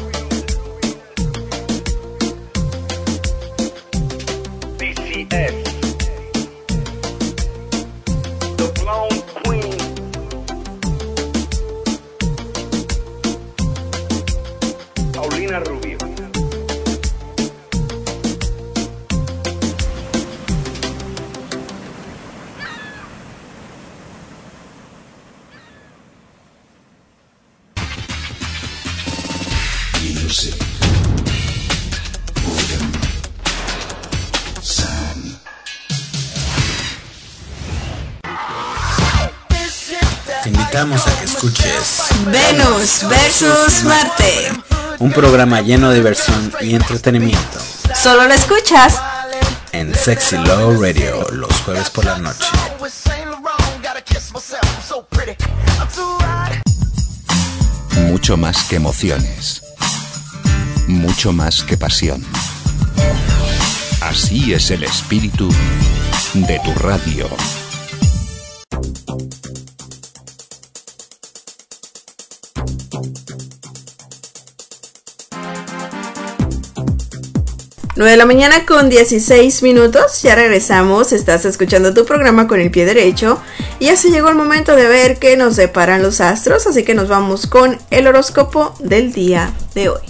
D C S. The Blonde Queen. Paulina Rubio. Music. Rhythm. Sound. Te invitamos a que escuches Venus versus Marte, un programa lleno de diversión y entretenimiento. Solo lo escuchas en Sexy Love Radio los jueves por la noche. Mucho más que emociones. Mucho más que pasión. Así es el espíritu de tu radio. nueve de la mañana con dieciséis minutos, ya regresamos, estás escuchando tu programa Con el Pie Derecho y ya se llegó el momento de ver qué nos deparan los astros, así que nos vamos con el horóscopo del día de hoy.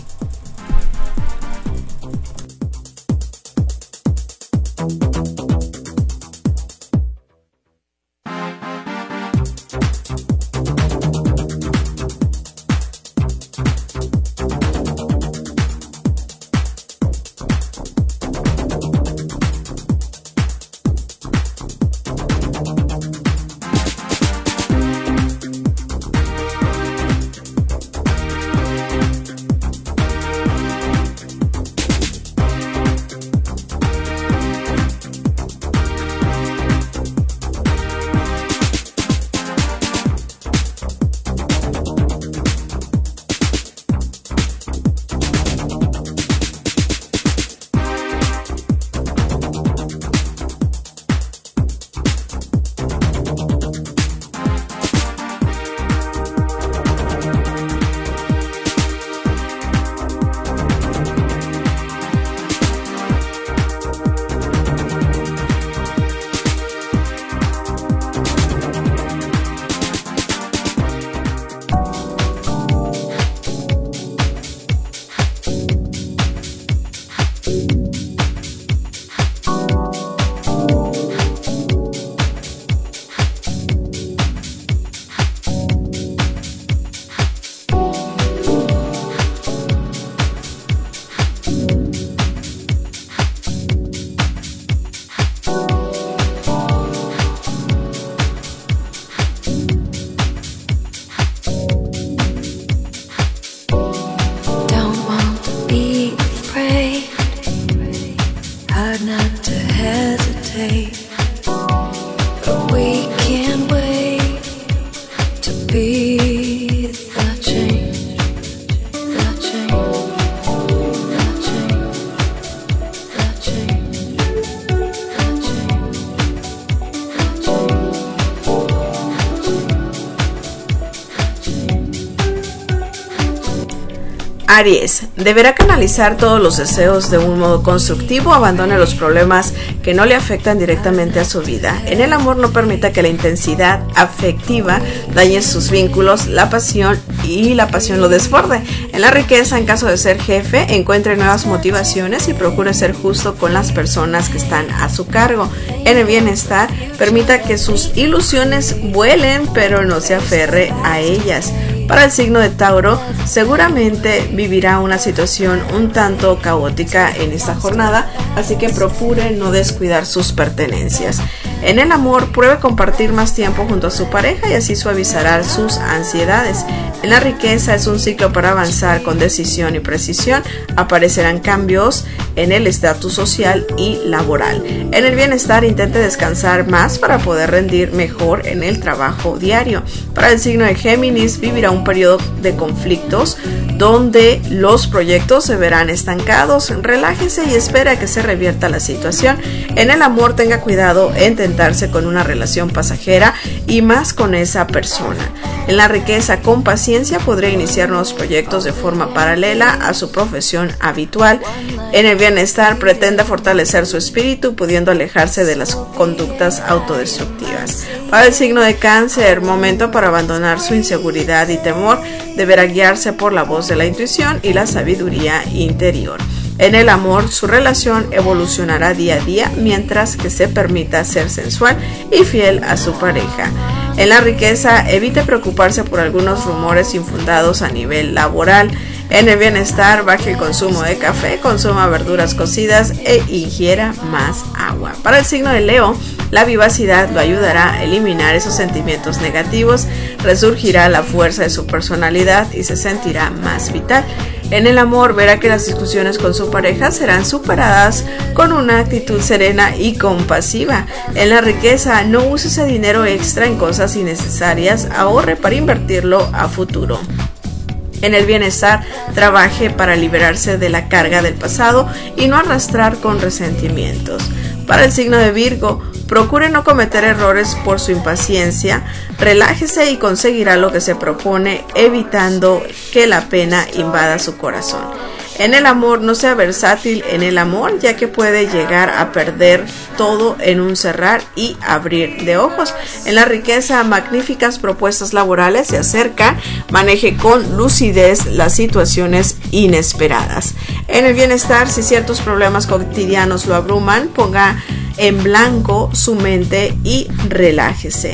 Aries, deberá canalizar todos los deseos de un modo constructivo, abandone los problemas que no le afectan directamente a su vida. En el amor no permita que la intensidad afectiva dañe sus vínculos, la pasión y la pasión lo desborde. En la riqueza, en caso de ser jefe, encuentre nuevas motivaciones y procure ser justo con las personas que están a su cargo. En el bienestar, permita que sus ilusiones vuelen, pero no se aferre a ellas. Para el signo de Tauro, seguramente vivirá una situación un tanto caótica en esta jornada, así que procure no descuidar sus pertenencias. En el amor, pruebe compartir más tiempo junto a su pareja y así suavizará sus ansiedades. En la riqueza, es un ciclo para avanzar con decisión y precisión. Aparecerán cambios en el estatus social y laboral. En el bienestar, intente descansar más para poder rendir mejor en el trabajo diario. Para el signo de Géminis, vivirá un periodo de conflictos donde los proyectos se verán estancados. Relájese y espera a que se revierta la situación. En el amor, tenga cuidado en tentarse con una relación pasajera y más con esa persona. En la riqueza, con paciencia podrá iniciar nuevos proyectos de forma paralela a su profesión habitual. En el bienestar, pretenda fortalecer su espíritu, pudiendo alejarse de las conductas autodestructivas. Para el signo de Cáncer, momento para abandonar su inseguridad y temor, deberá guiarse por la voz de la intuición y la sabiduría interior. En el amor, su relación evolucionará día a día mientras que se permita ser sensual y fiel a su pareja. En la riqueza, evite preocuparse por algunos rumores infundados a nivel laboral. En el bienestar, baje el consumo de café, consuma verduras cocidas e ingiera más agua. Para el signo de Leo, la vivacidad lo ayudará a eliminar esos sentimientos negativos, resurgirá la fuerza de su personalidad y se sentirá más vital. En el amor, verá que las discusiones con su pareja serán superadas con una actitud serena y compasiva. En la riqueza, no use ese dinero extra en cosas innecesarias, ahorre para invertirlo a futuro. En el bienestar, trabaje para liberarse de la carga del pasado y no arrastrar con resentimientos. Para el signo de Virgo, procure no cometer errores por su impaciencia, relájese y conseguirá lo que se propone, evitando que la pena invada su corazón. En el amor, no sea versátil en el amor, ya que puede llegar a perder todo en un cerrar y abrir de ojos. En la riqueza, magníficas propuestas laborales se acercan, maneje con lucidez las situaciones inesperadas. En el bienestar, si ciertos problemas cotidianos lo abruman, ponga en blanco su mente y relájese.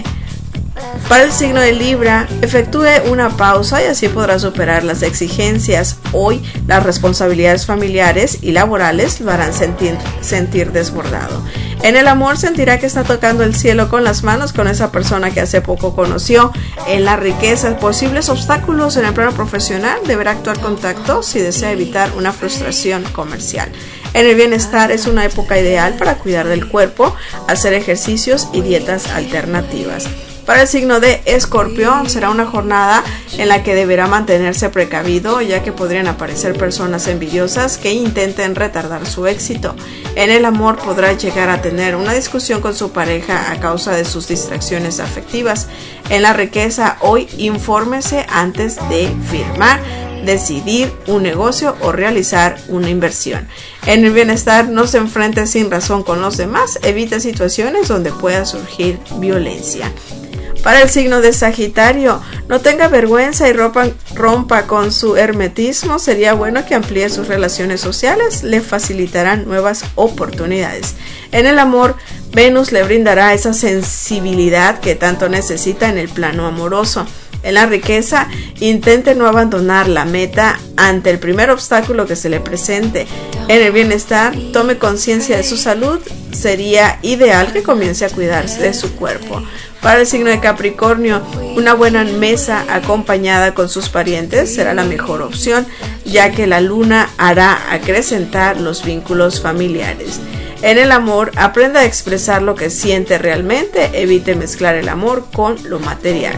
Para el signo de Libra, efectúe una pausa y así podrá superar las exigencias. Hoy, las responsabilidades familiares y laborales lo harán sentir, sentir desbordado. En el amor, sentirá que está tocando el cielo con las manos con esa persona que hace poco conoció. En la riqueza, posibles obstáculos en el plano profesional, deberá actuar con tacto si desea evitar una frustración comercial. En el bienestar, es una época ideal para cuidar del cuerpo, hacer ejercicios y dietas alternativas. Para el signo de Escorpio, será una jornada en la que deberá mantenerse precavido, ya que podrían aparecer personas envidiosas que intenten retardar su éxito. En el amor, podrá llegar a tener una discusión con su pareja a causa de sus distracciones afectivas. En la riqueza, hoy infórmese antes de firmar, decidir un negocio o realizar una inversión. En el bienestar, no se enfrente sin razón con los demás, evite situaciones donde pueda surgir violencia. Para el signo de Sagitario, no tenga vergüenza y rompa, rompa con su hermetismo. Sería bueno que amplíe sus relaciones sociales, le facilitarán nuevas oportunidades. En el amor, Venus le brindará esa sensibilidad que tanto necesita en el plano amoroso. En la riqueza, intente no abandonar la meta ante el primer obstáculo que se le presente. En el bienestar, tome conciencia de su salud. Sería ideal que comience a cuidarse de su cuerpo. Para el signo de Capricornio, una buena mesa acompañada con sus parientes será la mejor opción, ya que la luna hará acrecentar los vínculos familiares. En el amor, aprenda a expresar lo que siente realmente, evite mezclar el amor con lo material.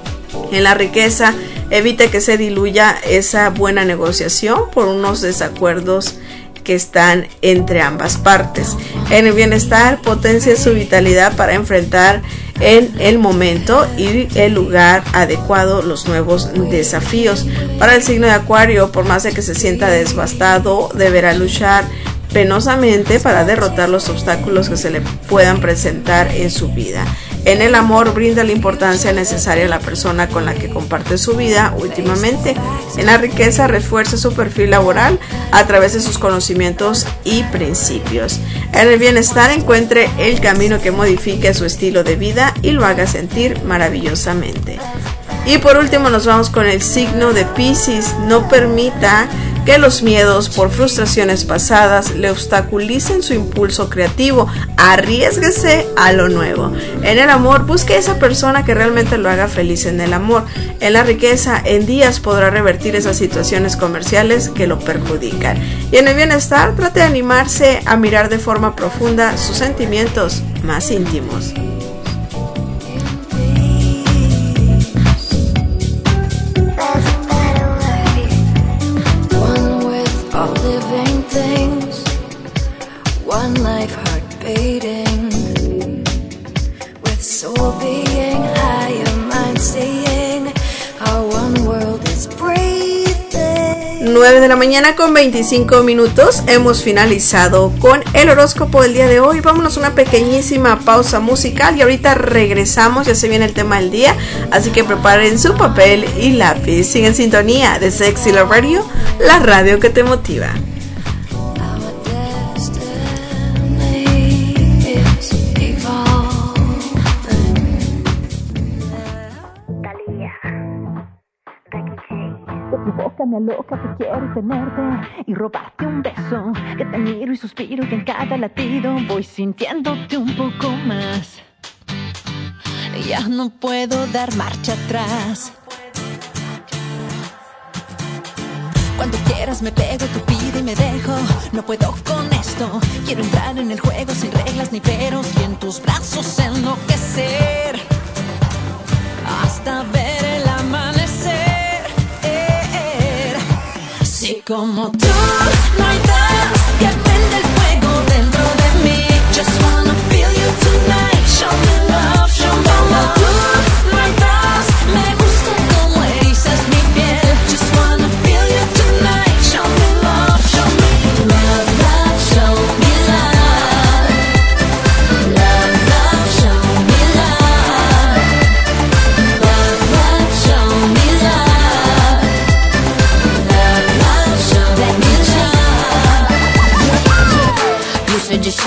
En la riqueza, evite que se diluya esa buena negociación por unos desacuerdos que están entre ambas partes. En el bienestar, potencie su vitalidad para enfrentar en el momento y el lugar adecuado los nuevos desafíos. Para el signo de Acuario, por más de que se sienta devastado, deberá luchar penosamente para derrotar los obstáculos que se le puedan presentar en su vida. En el amor, brinda la importancia necesaria a la persona con la que comparte su vida últimamente. En la riqueza, refuerce su perfil laboral a través de sus conocimientos y principios. En el bienestar, encuentre el camino que modifique su estilo de vida y lo haga sentir maravillosamente. Y por último, nos vamos con el signo de Piscis. No permita que los miedos por frustraciones pasadas le obstaculicen su impulso creativo. Arriésguese a lo nuevo. En el amor, busque esa persona que realmente lo haga feliz en el amor. En la riqueza, en días podrá revertir esas situaciones comerciales que lo perjudican. Y en el bienestar, trate de animarse a mirar de forma profunda sus sentimientos más íntimos. One life heart beating, with soul being higher, mind staying, our one world is breathing. nueve de la mañana con veinticinco minutos, hemos finalizado con el horóscopo del día de hoy. Vámonos a una pequeñísima pausa musical y ahorita regresamos, ya se viene el tema del día, así que preparen su papel y lápiz. Sigue en sintonía de Sexy Love Radio, la radio que te motiva. Tu boca me aloca, que quiero tenerte y robarte un beso, que te miro y suspiro y en cada latido voy sintiéndote un poco más. Ya no puedo dar marcha atrás. Cuando quieras me pego, tú pide y me dejo. No puedo con esto, quiero entrar en el juego sin reglas ni peros y en tus brazos enloquecer hasta ver el amanecer. Si como tú no hay dos, que prende el fuego dentro de mí. Just wanna feel you tonight, show me love, show me love. Como tú no hay dos, me gusta como erizas mi piel. Just wanna feel you tonight, show me love,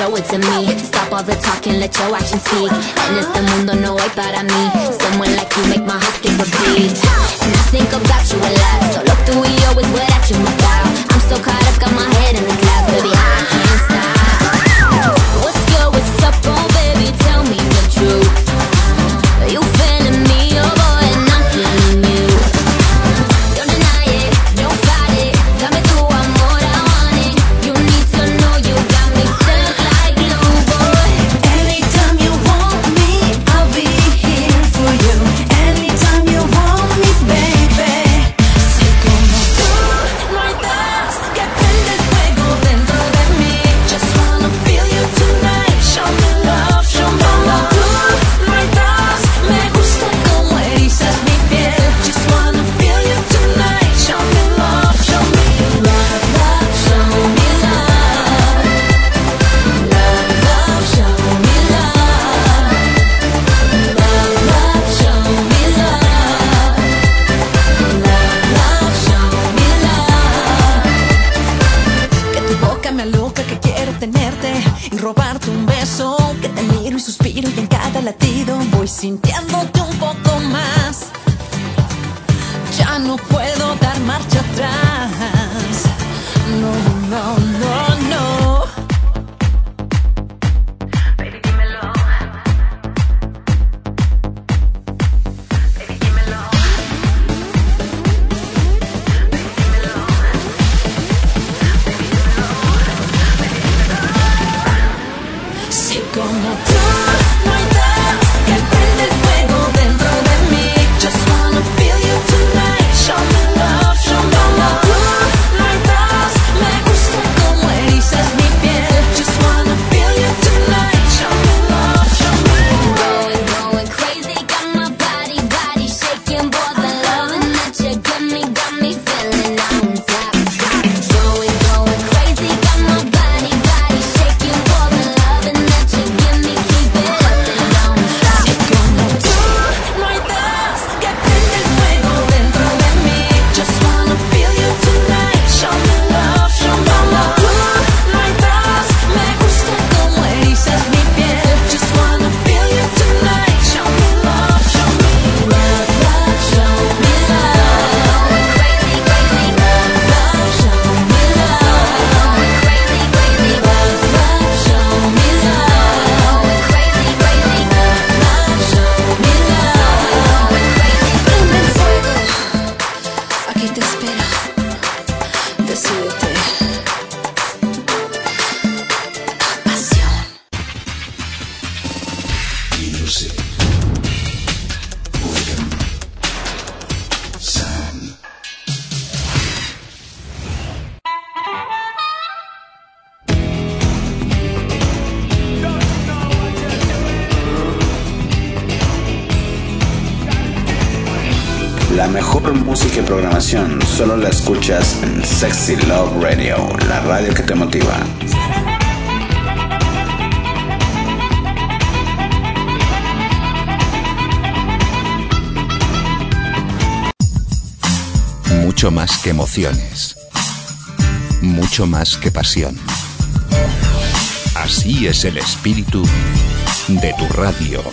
show it to me. Stop all the talking, let your action speak. En este mundo no hay para mí. Someone like you make my heart skip a beat. And I think about you a lot. Solo tú y yo is what I dream about. I'm so caught up, got my head in the clouds, baby, I can't stop. What's good, what's up, oh baby, tell me the truth. You feeling me, oh boy, and I'm feeling you. Don't deny it, don't fight it. Dame tu amor, I want it. You need to know you got me stuck like glue, boy. Anytime you want me, I'll be here for you. Anytime you want me, baby. Si como tú no hay das, que prende el fuego dentro de mí. Just wanna feel you tonight. Show me love, show me love. Tú no hay das, me gusta como erizas mi piel. Just wanna feel you tonight. Show me love, show me love, love, show me love. Love, love, show me love. Love, love, show me love. Love, love, show me love. Que tu boca me aloca, que quiero tenerte y robarte un beso. Que te miro y suspiro y en cada latido voy sintiéndote un poco más. Ya no puedo dar marcha atrás. No, no, no, no. Baby, dímelo. Baby, dímelo. Baby, dímelo. Si como tú no hay das, que prende el fuego dentro de mí. Just wanna feel you tonight. Show me love, show me love. Tú no hay das, me gusta como erizas mi piel. Just wanna feel you tonight. Show me love, show me love. Going, going crazy, got my body, body shaking, boy, the loving that you give me, got me feeling on top. Going, going crazy, got my body, body shaking, boy, the loving that you give me, keep it up and don't stop. Si como tú no hay das, que prende el fuego dentro de mí. Just wanna feel you tonight. Show me love, show me love. Tú no hay das, me gusta como erizas mi piel. Just wanna feel you tonight. Show me love, show me love, love, show me love. Crazy, crazy, Love, love, show me love. crazy, crazy, Love, love, show me love. crazy, crazy, Love, love, show me love. Prende el fuego, aquí te espero. Decídete. Pasión. Music. Rhythm. Sound. La mejor música y programación solo la escuchas en Sexy Love Radio, la radio que te motiva. Mucho más que emociones. Mucho más que pasión. Así es el espíritu de tu radio.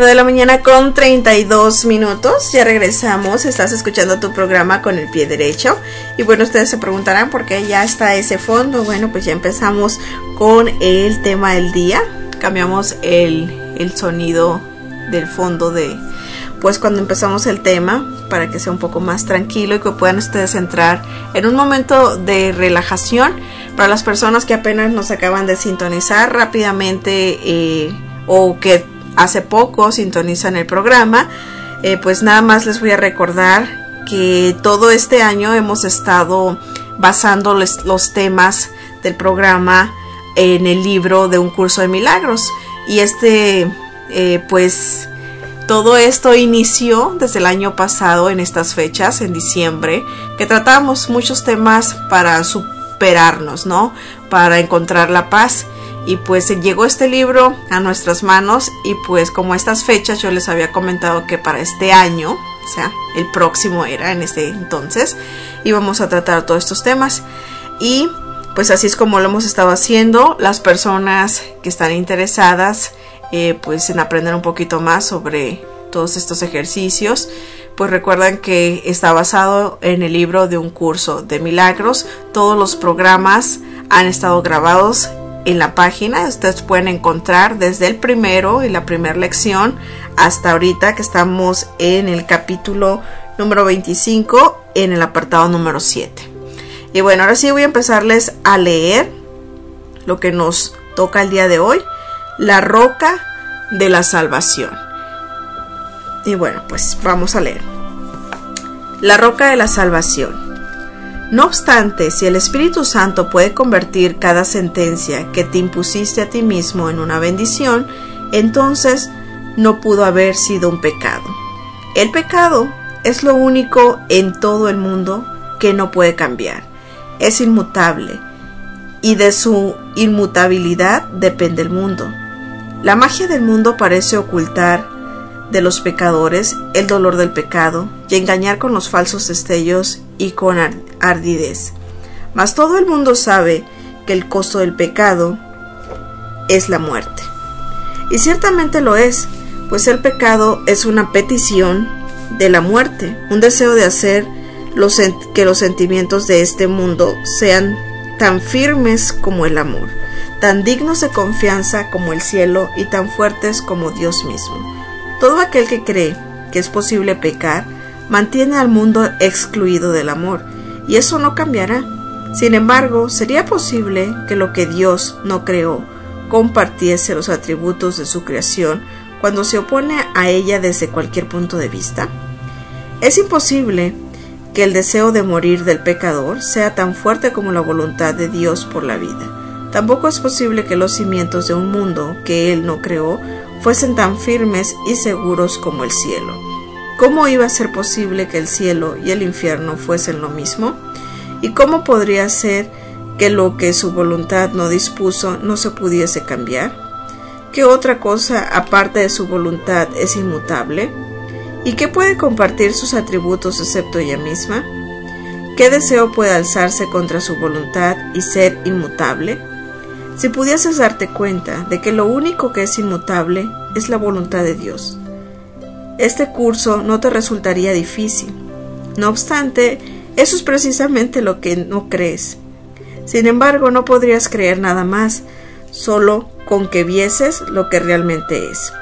nueve de la mañana con treinta y dos minutos. Ya regresamos. Estás escuchando tu programa Con el Pie Derecho. Y bueno, ustedes se preguntarán por qué ya está ese fondo. Bueno, pues ya empezamos con el tema del día. Cambiamos el, el sonido del fondo de, pues cuando empezamos el tema, para que sea un poco más tranquilo y que puedan ustedes entrar en un momento de relajación. Para las personas que apenas nos acaban de sintonizar rápidamente eh, o que hace poco sintonizan el programa, eh, pues nada más les voy a recordar que todo este año hemos estado basando les, los temas del programa en el libro de Un Curso de Milagros, y este eh, pues todo esto inició desde el año pasado en estas fechas, en diciembre, que tratamos muchos temas para superarnos, ¿no? Para encontrar la paz. Y pues llegó este libro a nuestras manos, y pues como estas fechas yo les había comentado que para este año, o sea, el próximo era en este entonces, íbamos a tratar todos estos temas. Y pues así es como lo hemos estado haciendo. Las personas que están interesadas eh, pues en aprender un poquito más sobre todos estos ejercicios, pues recuerdan que está basado en el libro de Un Curso de Milagros. Todos los programas han estado grabados en la página. Ustedes pueden encontrar desde el primero y la primera lección hasta ahorita que estamos en el capítulo número veinticinco, en el apartado número siete. Y bueno, ahora sí voy a empezarles a leer lo que nos toca el día de hoy: la roca de la salvación. Y bueno, pues vamos a leer. La roca de la salvación. No obstante, si el Espíritu Santo puede convertir cada sentencia que te impusiste a ti mismo en una bendición, entonces no pudo haber sido un pecado. El pecado es lo único en todo el mundo que no puede cambiar. Es inmutable, y de su inmutabilidad depende el mundo. La magia del mundo parece ocultar de los pecadores el dolor del pecado y engañar con los falsos destellos y con ardidez. Mas todo el mundo sabe que el costo del pecado es la muerte. Y ciertamente lo es, pues el pecado es una petición de la muerte, un deseo de hacer los, que los sentimientos de este mundo sean tan firmes como el amor, tan dignos de confianza como el cielo y tan fuertes como Dios mismo. Todo aquel que cree que es posible pecar mantiene al mundo excluido del amor, y eso no cambiará. Sin embargo, ¿sería posible que lo que Dios no creó compartiese los atributos de su creación cuando se opone a ella desde cualquier punto de vista? Es imposible que el deseo de morir del pecador sea tan fuerte como la voluntad de Dios por la vida. Tampoco es posible que los cimientos de un mundo que Él no creó fuesen tan firmes y seguros como el cielo. ¿Cómo iba a ser posible que el cielo y el infierno fuesen lo mismo? ¿Y cómo podría ser que lo que su voluntad no dispuso no se pudiese cambiar? ¿Qué otra cosa aparte de su voluntad es inmutable? ¿Y qué puede compartir sus atributos excepto ella misma? ¿Qué deseo puede alzarse contra su voluntad y ser inmutable? Si pudieses darte cuenta de que lo único que es inmutable es la voluntad de Dios, este curso no te resultaría difícil. No obstante, eso es precisamente lo que no crees. Sin embargo, no podrías creer nada más, solo con que vieses lo que realmente es.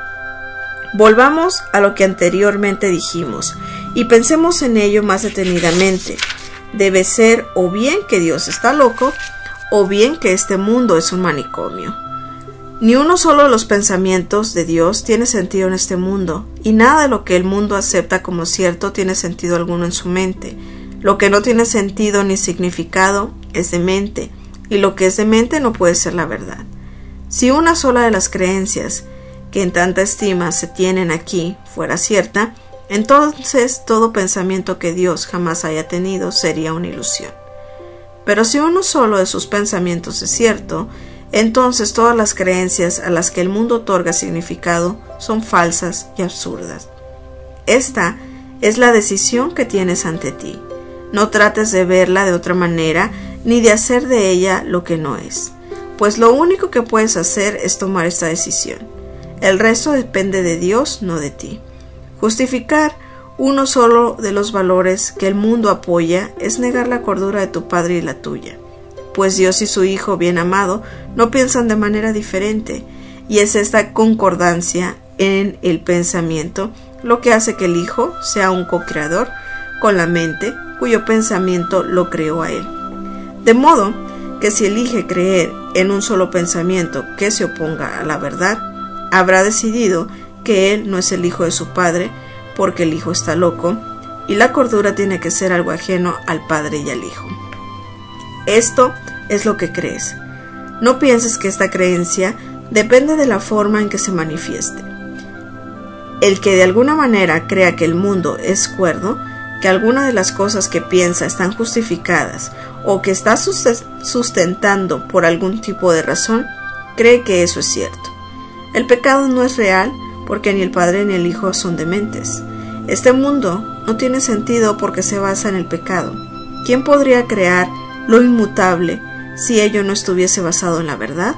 Volvamos a lo que anteriormente dijimos y pensemos en ello más detenidamente. Debe ser o bien que Dios está loco, o bien que este mundo es un manicomio. Ni uno solo de los pensamientos de Dios tiene sentido en este mundo, y nada de lo que el mundo acepta como cierto tiene sentido alguno en su mente. Lo que no tiene sentido ni significado es demente, y lo que es demente no puede ser la verdad. Si una sola de las creencias que en tanta estima se tienen aquí fuera cierta, entonces todo pensamiento que Dios jamás haya tenido sería una ilusión. Pero si uno solo de sus pensamientos es cierto, entonces todas las creencias a las que el mundo otorga significado son falsas y absurdas. Esta es la decisión que tienes ante ti. No trates de verla de otra manera ni de hacer de ella lo que no es, pues lo único que puedes hacer es tomar esta decisión. El resto depende de Dios, no de ti. Justificar uno solo de los valores que el mundo apoya es negar la cordura de tu padre y la tuya, pues Dios y su Hijo bien amado no piensan de manera diferente, y es esta concordancia en el pensamiento lo que hace que el Hijo sea un co-creador con la mente cuyo pensamiento lo creó a él. De modo que si elige creer en un solo pensamiento que se oponga a la verdad, habrá decidido que él no es el hijo de su padre, porque el hijo está loco, y la cordura tiene que ser algo ajeno al padre y al hijo. Esto es lo que crees. No pienses que esta creencia depende de la forma en que se manifieste. El que de alguna manera crea que el mundo es cuerdo, que alguna de las cosas que piensa están justificadas o que está sustentando por algún tipo de razón, cree que eso es cierto. El pecado no es real porque ni el Padre ni el Hijo son dementes. Este mundo no tiene sentido porque se basa en el pecado. ¿Quién podría crear lo inmutable si ello no estuviese basado en la verdad?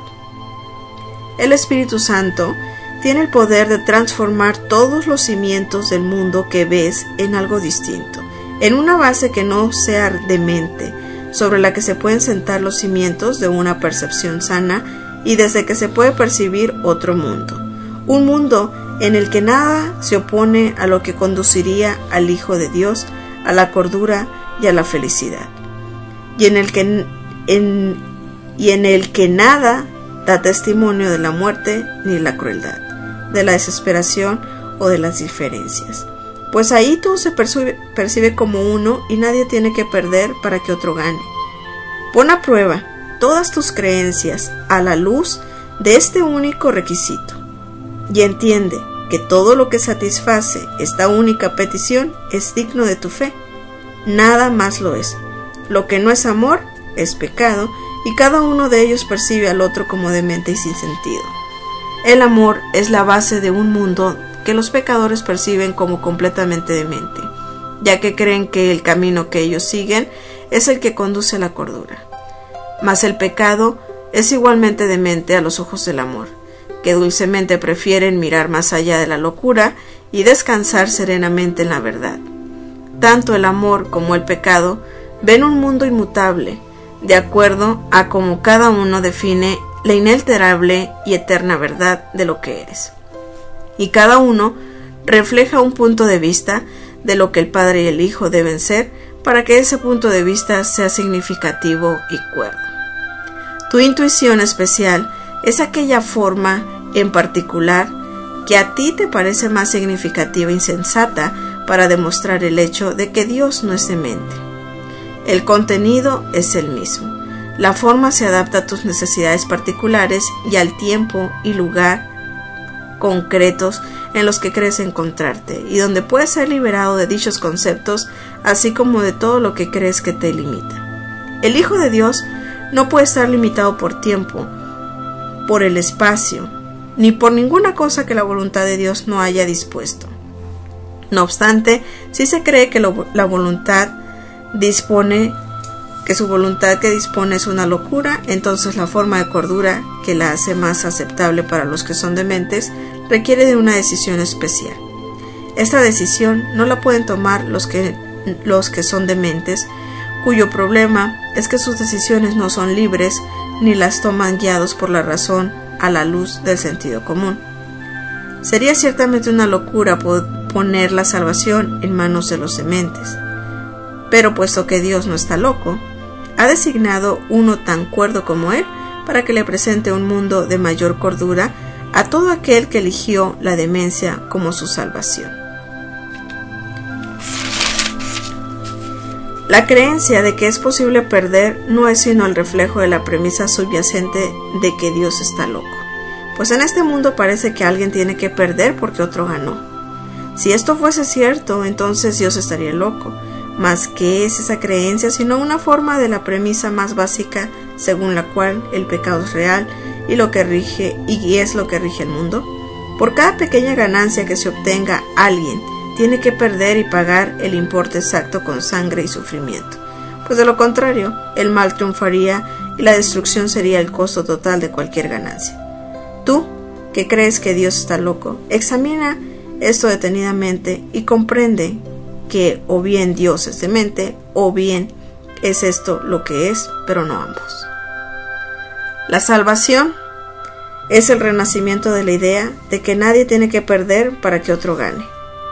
El Espíritu Santo tiene el poder de transformar todos los cimientos del mundo que ves en algo distinto, en una base que no sea demente, sobre la que se pueden sentar los cimientos de una percepción sana y desde que se puede percibir otro mundo, un mundo en el que nada se opone a lo que conduciría al Hijo de Dios, a la cordura y a la felicidad, y en el que, en, y en el que nada da testimonio de la muerte ni la crueldad, de la desesperación o de las diferencias, pues ahí todo se percibe, percibe como uno y nadie tiene que perder para que otro gane. Pon a prueba todas tus creencias a la luz de este único requisito y entiende que todo lo que satisface esta única petición es digno de tu fe. Nada más lo es. Lo que no es amor es pecado y cada uno de ellos percibe al otro como demente y sin sentido. El amor es la base de un mundo que los pecadores perciben como completamente demente, ya que creen que el camino que ellos siguen es el que conduce a la cordura. Mas el pecado es igualmente demente a los ojos del amor, que dulcemente prefieren mirar más allá de la locura y descansar serenamente en la verdad. Tanto el amor como el pecado ven un mundo inmutable, de acuerdo a cómo cada uno define la inalterable y eterna verdad de lo que eres. Y cada uno refleja un punto de vista de lo que el Padre y el Hijo deben ser para que ese punto de vista sea significativo y cuerdo. Tu intuición especial es aquella forma en particular que a ti te parece más significativa e insensata para demostrar el hecho de que Dios no es demente. El contenido es el mismo. La forma se adapta a tus necesidades particulares y al tiempo y lugar concretos en los que crees encontrarte y donde puedes ser liberado de dichos conceptos, así como de todo lo que crees que te limita. El Hijo de Dios no puede estar limitado por tiempo, por el espacio, ni por ninguna cosa que la voluntad de Dios no haya dispuesto. No obstante, si se cree que lo, la voluntad dispone que su voluntad que dispone es una locura, entonces la forma de cordura que la hace más aceptable para los que son dementes requiere de una decisión especial. Esta decisión no la pueden tomar los que, los que son dementes, cuyo problema es que sus decisiones no son libres ni las toman guiados por la razón a la luz del sentido común. Sería ciertamente una locura poner la salvación en manos de los dementes. Pero puesto que Dios no está loco, ha designado uno tan cuerdo como Él para que le presente un mundo de mayor cordura a todo aquel que eligió la demencia como su salvación. La creencia de que es posible perder no es sino el reflejo de la premisa subyacente de que Dios está loco, pues en este mundo parece que alguien tiene que perder porque otro ganó. Si esto fuese cierto, entonces Dios estaría loco. Mas ¿qué es esa creencia sino una forma de la premisa más básica según la cual el pecado es real y lo que rige y es lo que rige el mundo? Por cada pequeña ganancia que se obtenga, alguien tiene que perder y pagar el importe exacto con sangre y sufrimiento, pues de lo contrario el mal triunfaría y la destrucción sería el costo total de cualquier ganancia. Tú que crees que Dios está loco, examina esto detenidamente y comprende que o bien Dios es demente o bien es esto lo que es, pero no ambos. La salvación es el renacimiento de la idea de que nadie tiene que perder para que otro gane.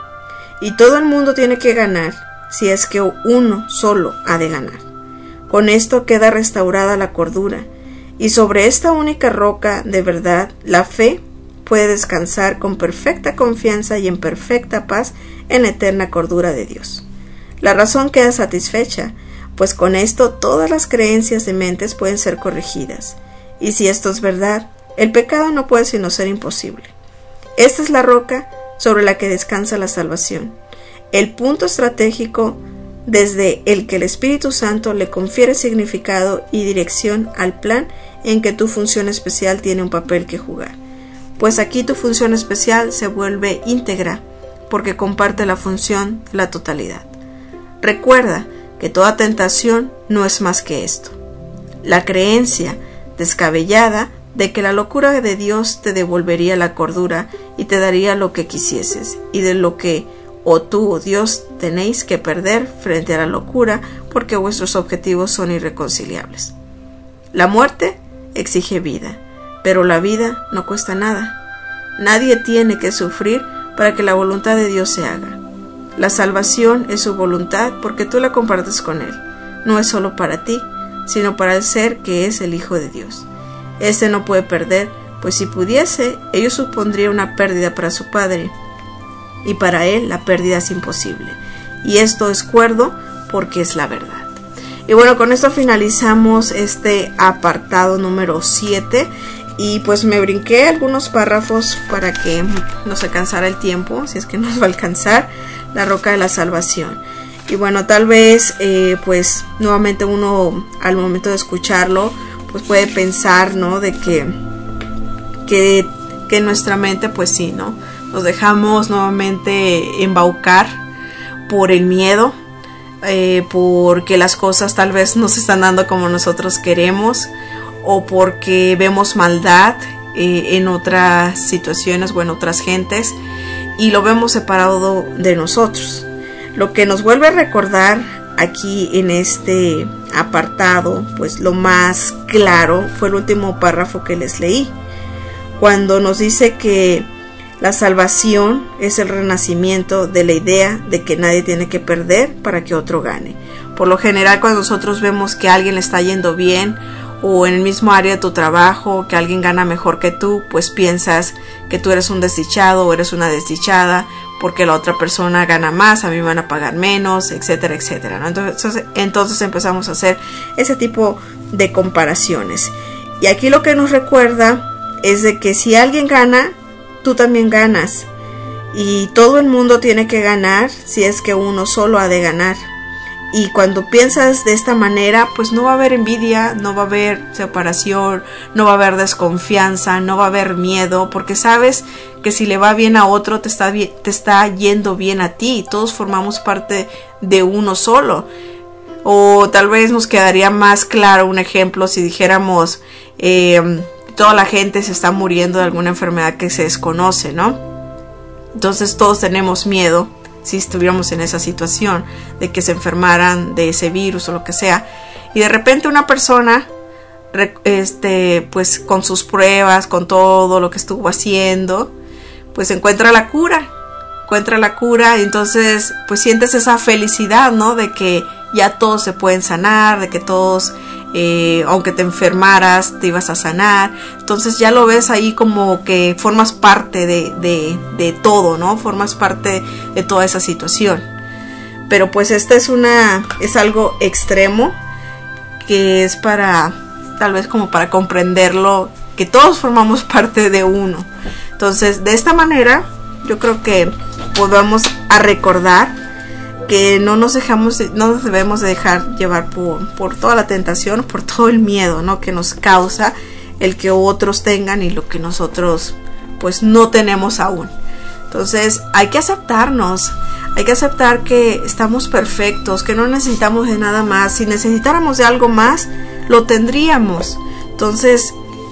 Y todo el mundo tiene que ganar si es que uno solo ha de ganar. Con esto queda restaurada la cordura, y sobre esta única roca de verdad, la fe puede descansar con perfecta confianza y en perfecta paz en la eterna cordura de Dios. La razón queda satisfecha, pues con esto todas las creencias dementes pueden ser corregidas, y si esto es verdad, el pecado no puede sino ser imposible. Esta es la roca sobre la que descansa la salvación, el punto estratégico desde el que el Espíritu Santo le confiere significado y dirección al plan en que tu función especial tiene un papel que jugar. Pues aquí tu función especial se vuelve íntegra, porque comparte la función de la totalidad. Recuerda que toda tentación no es más que esto: la creencia descabellada de que la locura de Dios te devolvería la cordura y te daría lo que quisieses, y de lo que o tú o Dios tenéis que perder frente a la locura, porque vuestros objetivos son irreconciliables. La muerte exige vida, pero la vida no cuesta nada. Nadie tiene que sufrir para que la voluntad de Dios se haga. La salvación es su voluntad porque tú la compartes con Él. No es solo para ti, sino para el ser que es el Hijo de Dios. Este no puede perder, pues si pudiese, ello supondría una pérdida para su Padre, y para Él la pérdida es imposible. Y esto es cuerdo porque es la verdad. Y bueno, con esto finalizamos este apartado número siete. Y pues me brinqué algunos párrafos para que no se cansara el tiempo, si es que nos va a alcanzar. La roca de la salvación. Y bueno, tal vez eh, pues nuevamente uno al momento de escucharlo pues puede pensar, ¿no? De que que, que nuestra mente pues sí, ¿no? Nos dejamos nuevamente embaucar por el miedo, eh, porque las cosas tal vez no se están dando como nosotros queremos, o porque vemos maldad eh, en otras situaciones o en otras gentes y lo vemos separado de nosotros. Lo que nos vuelve a recordar aquí en este apartado, pues lo más claro fue el último párrafo que les leí, cuando nos dice que la salvación es el renacimiento de la idea de que nadie tiene que perder para que otro gane. Por lo general, cuando nosotros vemos que a alguien le está yendo bien, o en el mismo área de tu trabajo, que alguien gana mejor que tú, pues piensas que tú eres un desdichado o eres una desdichada, porque la otra persona gana más, a mí me van a pagar menos, etcétera, etcétera, ¿no? Entonces, entonces empezamos a hacer ese tipo de comparaciones. Y aquí lo que nos recuerda es de que si alguien gana, tú también ganas. Y todo el mundo tiene que ganar si es que uno solo ha de ganar. Y cuando piensas de esta manera, pues no va a haber envidia, no va a haber separación, no va a haber desconfianza, no va a haber miedo, porque sabes que si le va bien a otro, te está, bien, te está yendo bien a ti. Todos formamos parte de uno solo. O tal vez nos quedaría más claro un ejemplo si dijéramos, eh, toda la gente se está muriendo de alguna enfermedad que se desconoce, ¿no? Entonces todos tenemos miedo si estuviéramos en esa situación de que se enfermaran de ese virus o lo que sea, y de repente una persona este pues con sus pruebas, con todo lo que estuvo haciendo, pues encuentra la cura encuentra la cura y entonces pues sientes esa felicidad, ¿no? De que ya todos se pueden sanar, de que todos eh, aunque te enfermaras te ibas a sanar. Entonces ya lo ves ahí como que formas parte de, de, de todo, ¿no? Formas parte de toda esa situación. Pero pues esta es una es algo extremo que es para tal vez como para comprenderlo, que todos formamos parte de uno. Entonces de esta manera yo creo que podamos a recordar que no nos dejamos, no nos debemos de dejar llevar por, por toda la tentación, por todo el miedo, ¿no? Que nos causa el que otros tengan y lo que nosotros pues no tenemos aún. Entonces hay que aceptarnos, hay que aceptar que estamos perfectos, que no necesitamos de nada más. Si necesitáramos de algo más, lo tendríamos. Entonces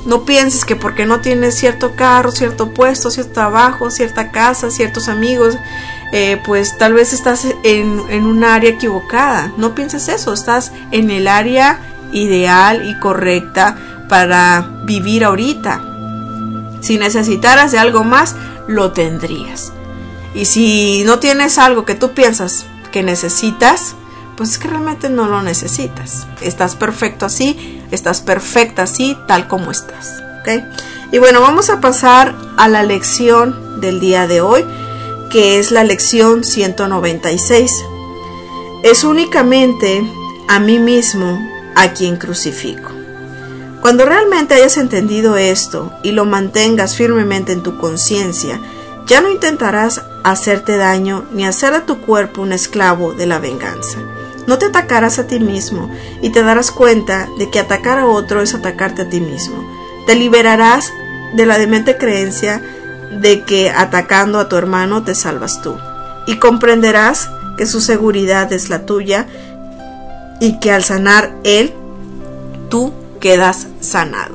No pienses que porque no tienes cierto carro, cierto puesto, cierto trabajo, cierta casa, ciertos amigos, eh, pues tal vez estás en, en un área equivocada. No pienses eso, estás en el área ideal y correcta para vivir ahorita. Si necesitaras de algo más, lo tendrías. Y si no tienes algo que tú piensas que necesitas, pues es que realmente no lo necesitas. Estás perfecto así, estás perfecta así, tal como estás, ¿ok? Y bueno, vamos a pasar a la lección del día de hoy, que es la lección ciento noventa y seis. Es únicamente a mí mismo a quien crucifico. Cuando realmente hayas entendido esto y lo mantengas firmemente en tu conciencia, ya no intentarás hacerte daño ni hacer de tu cuerpo un esclavo de la venganza. No te atacarás a ti mismo y te darás cuenta de que atacar a otro es atacarte a ti mismo. Te liberarás de la demente creencia de que atacando a tu hermano te salvas tú. Y comprenderás que su seguridad es la tuya y que al sanar él, tú quedas sanado.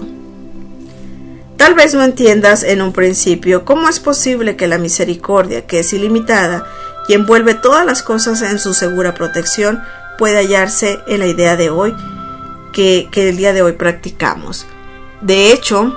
Tal vez no entiendas en un principio cómo es posible que la misericordia, que es ilimitada y envuelve todas las cosas en su segura protección, puede hallarse en la idea de hoy que, que el día de hoy practicamos. De hecho,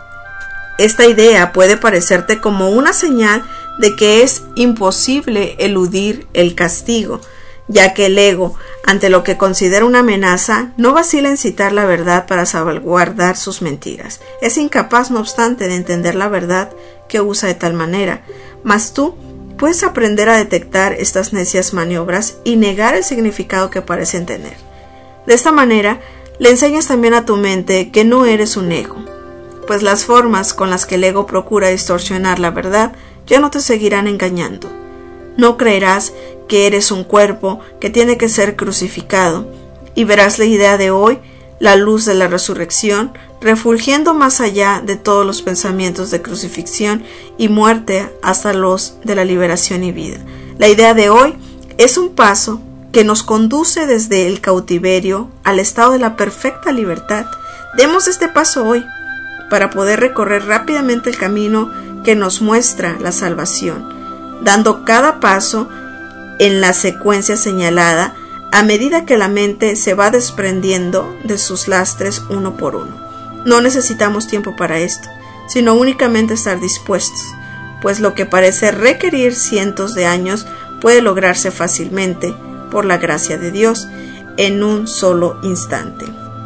esta idea puede parecerte como una señal de que es imposible eludir el castigo, ya que el ego, ante lo que considera una amenaza, no vacila en citar la verdad para salvaguardar sus mentiras. Es incapaz, no obstante, de entender la verdad que usa de tal manera. Mas tú puedes aprender a detectar estas necias maniobras y negar el significado que parecen tener. De esta manera, le enseñas también a tu mente que no eres un ego, pues las formas con las que el ego procura distorsionar la verdad ya no te seguirán engañando. No creerás que eres un cuerpo que tiene que ser crucificado, y verás la idea de hoy, la luz de la resurrección, refulgiendo más allá de todos los pensamientos de crucifixión y muerte hasta los de la liberación y vida. La idea de hoy es un paso que nos conduce desde el cautiverio al estado de la perfecta libertad. Demos este paso hoy para poder recorrer rápidamente el camino que nos muestra la salvación, dando cada paso en la secuencia señalada a medida que la mente se va desprendiendo de sus lastres uno por uno. No necesitamos tiempo para esto, sino únicamente estar dispuestos, pues lo que parece requerir cientos de años puede lograrse fácilmente, por la gracia de Dios, en un solo instante.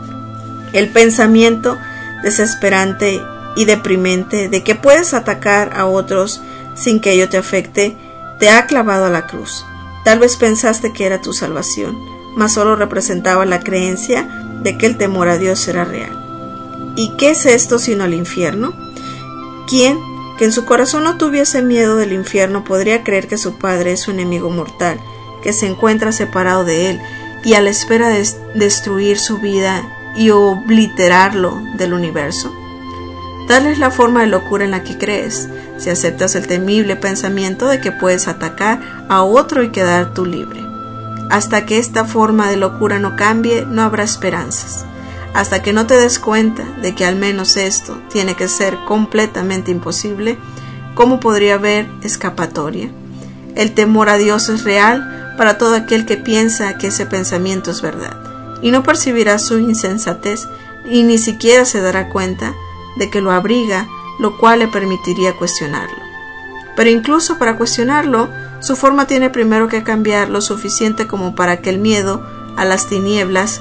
El pensamiento desesperante y deprimente de que puedes atacar a otros sin que ello te afecte, te ha clavado a la cruz. Tal vez pensaste que era tu salvación, mas solo representaba la creencia de que el temor a Dios era real. ¿Y qué es esto sino el infierno? ¿Quién, que en su corazón no tuviese miedo del infierno, podría creer que su padre es su enemigo mortal, que se encuentra separado de él y a la espera de destruir su vida y obliterarlo del universo? Tal es la forma de locura en la que crees, si aceptas el temible pensamiento de que puedes atacar a otro y quedar tú libre. Hasta que esta forma de locura no cambie, no habrá esperanzas. Hasta que no te des cuenta de que al menos esto tiene que ser completamente imposible, ¿cómo podría haber escapatoria? El temor a Dios es real para todo aquel que piensa que ese pensamiento es verdad, y no percibirá su insensatez y ni siquiera se dará cuenta de que lo abriga, lo cual le permitiría cuestionarlo. Pero incluso para cuestionarlo, su forma tiene primero que cambiar lo suficiente como para que el miedo a las tinieblas,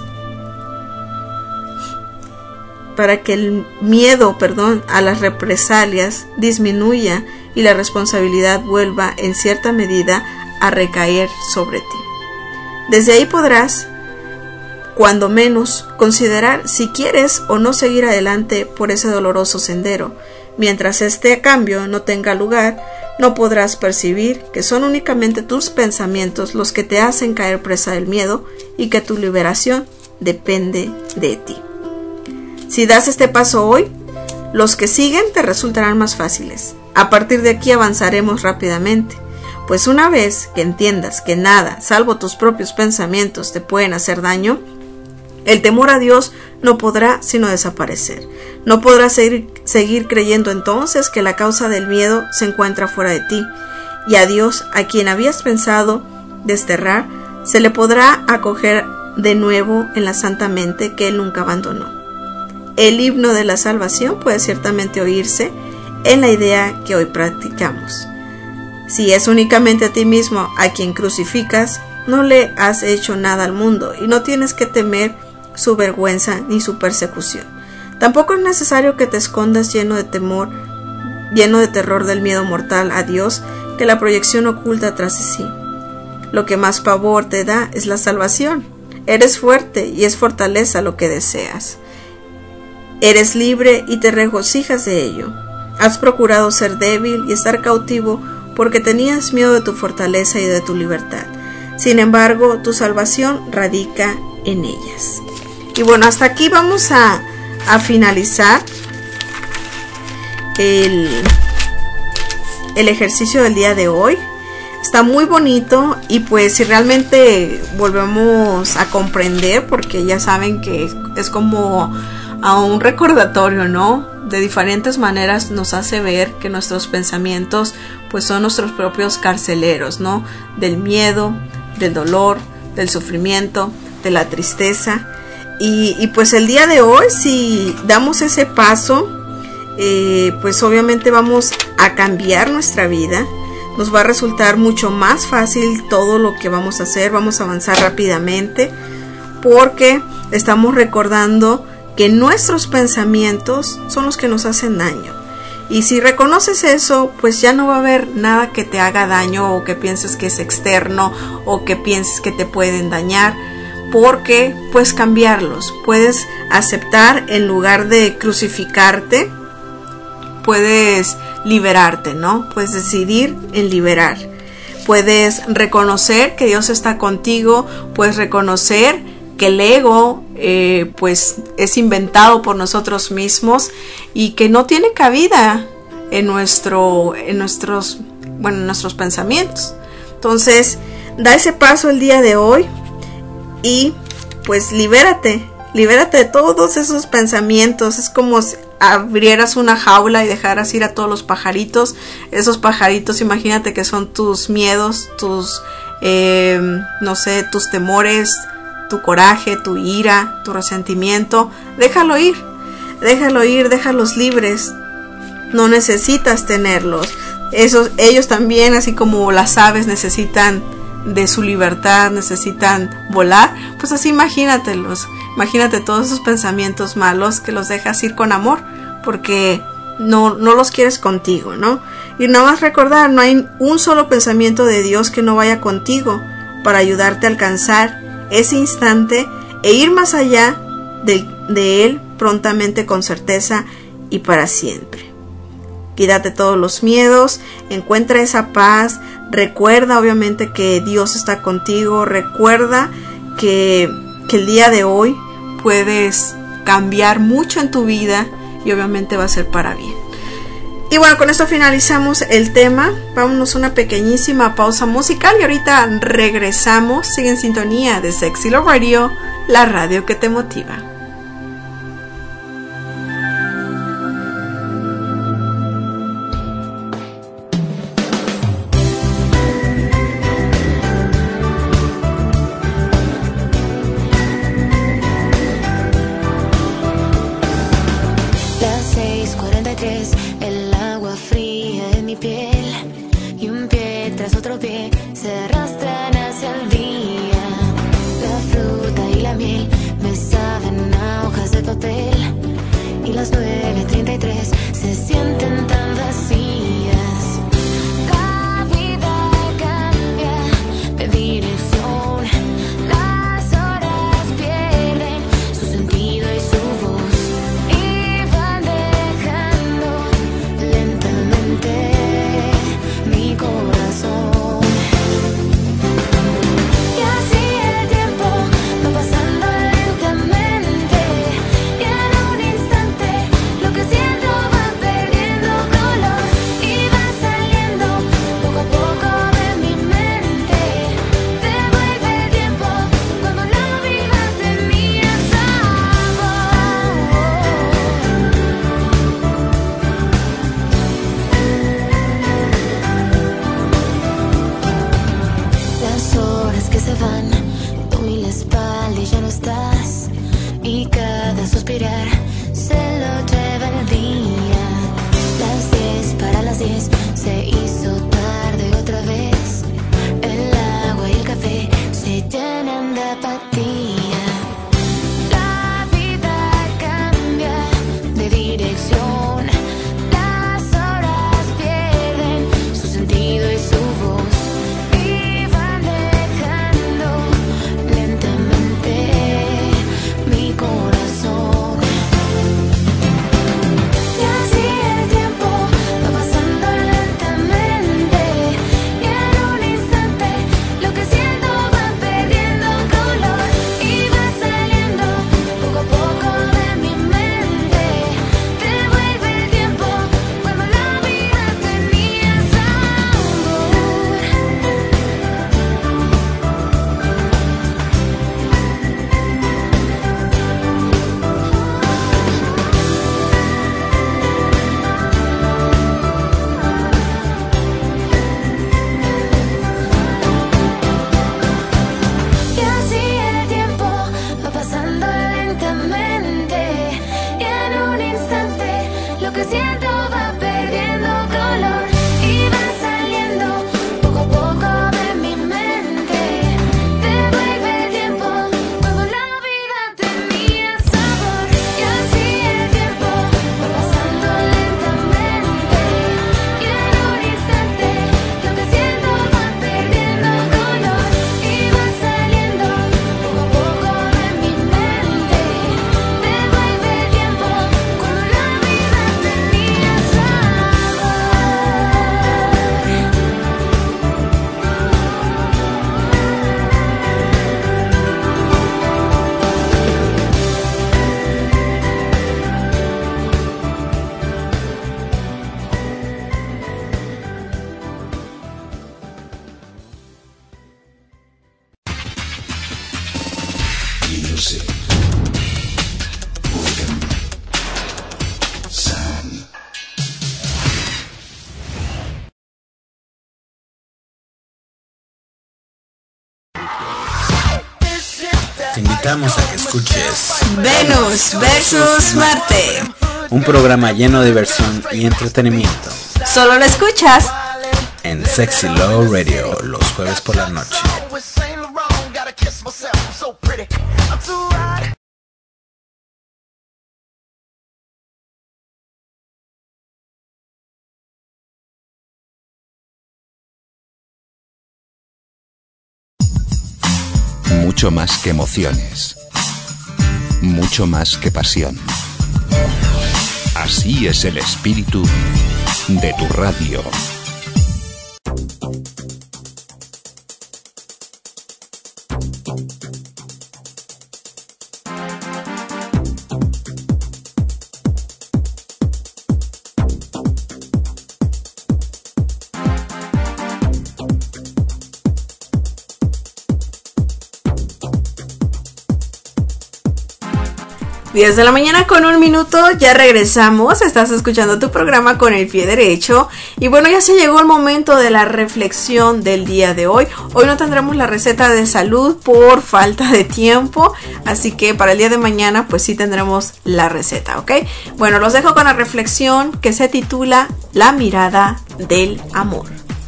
para que el miedo, perdón, a las represalias disminuya y la responsabilidad vuelva en cierta medida a recaer sobre ti. Desde ahí podrás, cuando menos, considerar si quieres o no seguir adelante por ese doloroso sendero. Mientras este cambio no tenga lugar, no podrás percibir que son únicamente tus pensamientos los que te hacen caer presa del miedo y que tu liberación depende de ti. Si das este paso hoy, los que siguen te resultarán más fáciles. A partir de aquí avanzaremos rápidamente, pues una vez que entiendas que nada, salvo tus propios pensamientos, te pueden hacer daño, el temor a Dios no podrá sino desaparecer. No podrás seguir, seguir creyendo entonces que la causa del miedo se encuentra fuera de ti, y a Dios, a quien habías pensado desterrar, se le podrá acoger de nuevo en la santa mente que Él nunca abandonó. El himno de la salvación puede ciertamente oírse en la idea que hoy practicamos. Si es únicamente a ti mismo a quien crucificas, no le has hecho nada al mundo y no tienes que temer su vergüenza ni su persecución. Tampoco es necesario que te escondas lleno de temor, lleno de terror del miedo mortal a Dios que la proyección oculta tras de sí. Lo que más pavor te da es la salvación. Eres fuerte y es fortaleza lo que deseas. Eres libre y te regocijas de ello. Has procurado ser débil y estar cautivo porque tenías miedo de tu fortaleza y de tu libertad. Sin embargo, tu salvación radica en ellas. Y bueno, hasta aquí vamos a, a finalizar el, el ejercicio del día de hoy. Está muy bonito y pues si realmente volvemos a comprender, porque ya saben que es como a un recordatorio, ¿no? De diferentes maneras nos hace ver que nuestros pensamientos pues son nuestros propios carceleros, ¿no? Del miedo, del dolor, del sufrimiento, de la tristeza. Y, y pues el día de hoy, si damos ese paso, eh, pues obviamente vamos a cambiar nuestra vida. Nos va a resultar mucho más fácil todo lo que vamos a hacer. Vamos a avanzar rápidamente porque estamos recordando que nuestros pensamientos son los que nos hacen daño. Y si reconoces eso, pues ya no va a haber nada que te haga daño o que pienses que es externo o que pienses que te pueden dañar, porque puedes cambiarlos, puedes aceptar en lugar de crucificarte, puedes liberarte, ¿no? Puedes decidir en liberar. Puedes reconocer que Dios está contigo, puedes reconocer que el ego eh, pues es inventado por nosotros mismos y que no tiene cabida en nuestro en nuestros bueno en nuestros pensamientos. Entonces, da ese paso el día de hoy y pues libérate, libérate de todos esos pensamientos. Es como si abrieras una jaula y dejaras ir a todos los pajaritos. Esos pajaritos, imagínate que son tus miedos, tus eh, no sé, tus temores, tu coraje, tu ira, tu resentimiento. Déjalo ir, déjalo ir, déjalos libres. No necesitas tenerlos. Esos, ellos también, así como las aves necesitan de su libertad, necesitan volar, pues así imagínatelos. Imagínate todos esos pensamientos malos que los dejas ir con amor, porque no, no los quieres contigo, ¿no? Y nada más recordar, no hay un solo pensamiento de Dios que no vaya contigo para ayudarte a alcanzar ese instante e ir más allá de, de él prontamente, con certeza y para siempre. Quítate todos los miedos, encuentra esa paz, recuerda obviamente que Dios está contigo, recuerda que, que el día de hoy puedes cambiar mucho en tu vida y obviamente va a ser para bien. Y bueno, con esto finalizamos el tema. Vámonos a una pequeñísima pausa musical y ahorita regresamos. Sigue en sintonía de Sexy Love Radio, la radio que te motiva. Se arrastran hacia el día. La fruta y la miel me saben van, doy la espalda y ya no estás. Y cada suspirar se lo lleva el día. Las diez para las diez se hizo tarde otra vez. El agua y el café se llenan de apatía. La vida cambia de dirección. Las horas pierden su sentido y su voz. Y van dejando lentamente mi corazón. Y así el tiempo va pasando lentamente. Y en un instante lo que siento va perdiendo color. Y va saliendo poco a poco de mi mente. Devuelve el tiempo cuando la vida tenía sabor. Y así el tiempo va pasando lentamente. Y en un instante lo que siento va perdiendo color. Y va saliendo poco a poco de mi mente. Devuelve el tiempo cuando la vida tenía sabor. Y así el tiempo va pasando lentamente. Y en un instante lo que siento va perdiendo color. Y va saliendo poco a poco de mi mente. Devuelve el tiempo cuando la vida tenía Music. Organ. Sound. Te invitamos a que escuches Venus versus Marte. un programa lleno de diversión y entretenimiento Solo lo escuchas en Sexy Love Radio los jueves por la noche. Mucho más que emociones. Mucho más que pasión. Así es el espíritu de tu radio. diez de la mañana con un minuto, ya regresamos, estás escuchando tu programa Con el Pie Derecho. Y bueno, ya se llegó el momento de la reflexión del día de hoy. Hoy no tendremos la receta de salud por falta de tiempo, así que para el día de mañana pues sí tendremos la receta, ¿ok? Bueno, los dejo con la reflexión que se titula La mirada del amor.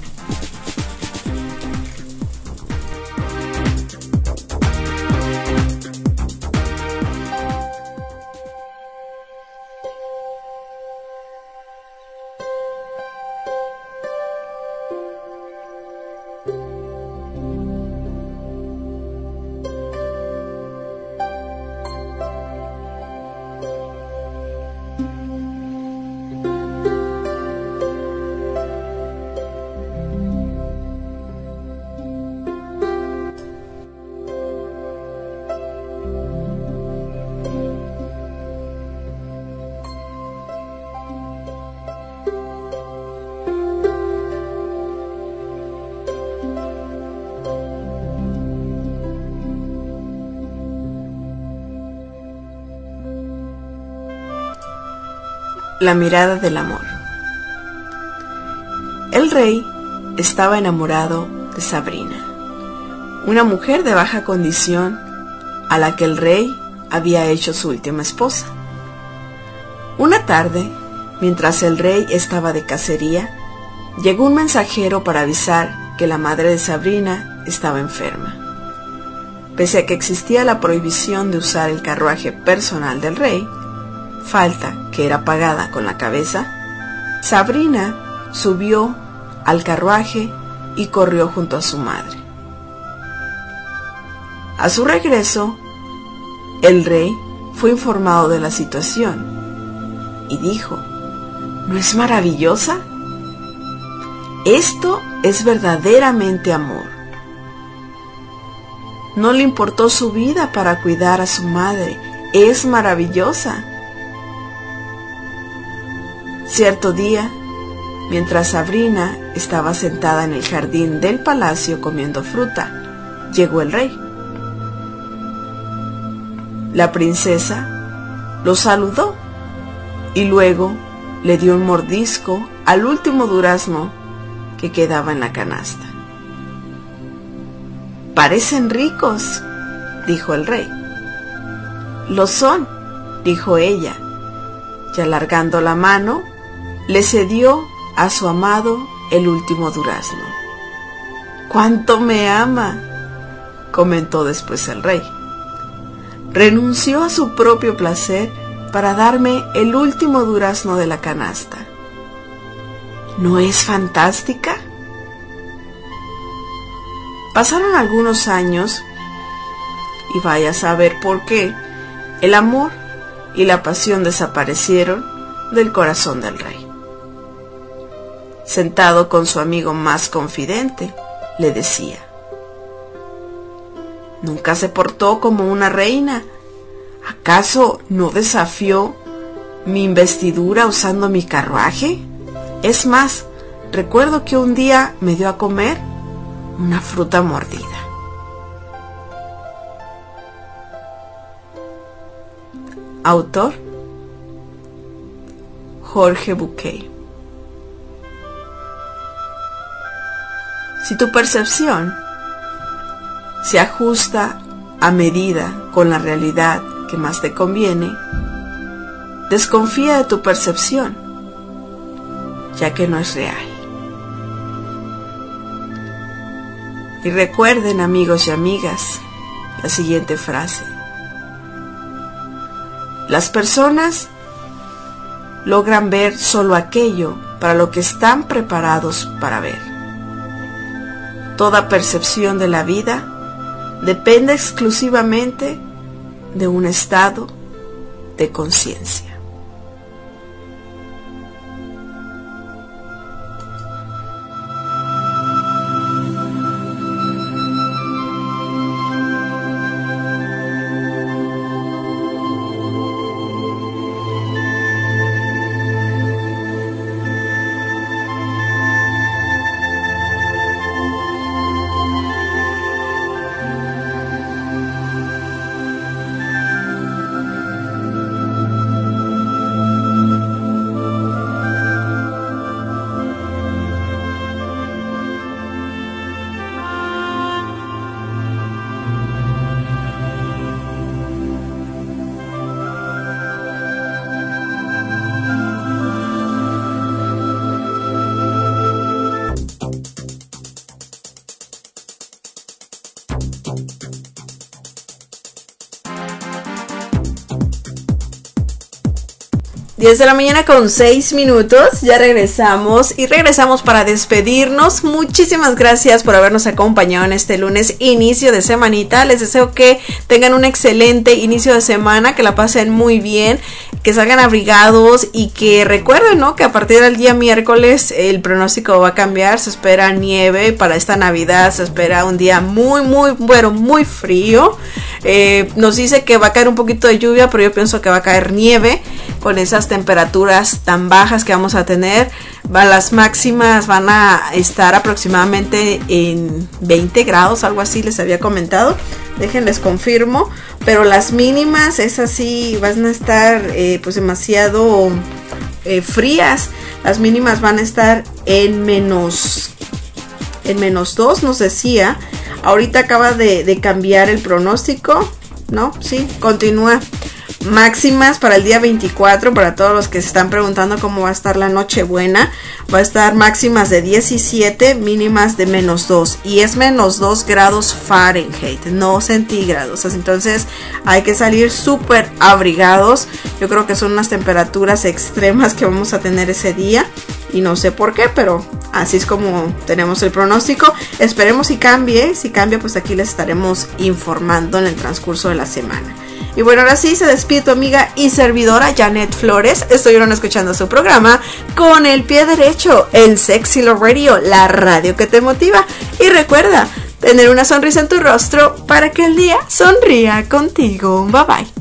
La mirada del amor. El rey estaba enamorado de Sabrina, una mujer de baja condición a la que el rey había hecho su última esposa. Una tarde, mientras el rey estaba de cacería, llegó un mensajero para avisar que la madre de Sabrina estaba enferma. Pese a que existía la prohibición de usar el carruaje personal del rey, falta que era pagada con la cabeza, Sabrina subió al carruaje y corrió junto a su madre. A su regreso, el rey fue informado de la situación y dijo: ¿no es maravillosa? Esto es verdaderamente amor. No le importó su vida para cuidar a su madre. Es maravillosa. Cierto día, mientras Sabrina estaba sentada en el jardín del palacio comiendo fruta, llegó el rey. La princesa lo saludó y luego le dio un mordisco al último durazno que quedaba en la canasta. «Parecen ricos», dijo el rey. «Lo son», dijo ella, y alargando la mano, le cedió a su amado el último durazno. «¡Cuánto me ama!», comentó después el rey. «Renunció a su propio placer para darme el último durazno de la canasta. ¿No es fantástica?». Pasaron algunos años y vaya a saber por qué el amor y la pasión desaparecieron del corazón del rey. Sentado con su amigo más confidente, le decía: «Nunca se portó como una reina. ¿Acaso no desafió mi investidura usando mi carruaje? Es más, recuerdo que un día me dio a comer una fruta mordida». Autor: Jorge Bucay. Si tu percepción se ajusta a medida con la realidad que más te conviene, desconfía de tu percepción, ya que no es real. Y recuerden, amigos y amigas, la siguiente frase: las personas logran ver solo aquello para lo que están preparados para ver. Toda percepción de la vida depende exclusivamente de un estado de conciencia. diez de la mañana con seis minutos, ya regresamos y regresamos para despedirnos. Muchísimas gracias por habernos acompañado en este lunes, inicio de semanita. Les deseo que tengan un excelente inicio de semana, que la pasen muy bien, que salgan abrigados y que recuerden, ¿no?, que a partir del día miércoles el pronóstico va a cambiar. Se espera nieve para esta Navidad, se espera un día muy, muy, bueno, muy frío. Eh, nos dice que va a caer un poquito de lluvia, pero yo pienso que va a caer nieve con esas temperaturas tan bajas que vamos a tener. Va, las máximas van a estar aproximadamente en veinte grados, algo así les había comentado. Déjenles confirmo, pero las mínimas, esas sí van a estar eh, pues demasiado eh, frías. Las mínimas van a estar en menos en menos dos, nos decía. ahorita acaba de, de cambiar el pronóstico, ¿no? Sí, continúa. Máximas para el día veinticuatro, para todos los que se están preguntando cómo va a estar la Nochebuena, va a estar máximas de diecisiete, mínimas de menos dos, y es menos dos grados Fahrenheit, no centígrados, entonces hay que salir súper abrigados. Yo creo que son unas temperaturas extremas que vamos a tener ese día, y no sé por qué, pero así es como tenemos el pronóstico. Esperemos si cambie, si cambia pues aquí les estaremos informando en el transcurso de la semana. Y bueno, ahora sí se despide tu amiga y servidora Janet Flores. Estuvieron escuchando su programa Con el Pie Derecho, el Sexy Love Radio, la radio que te motiva. Y recuerda, tener una sonrisa en tu rostro para que el día sonría contigo. Bye bye.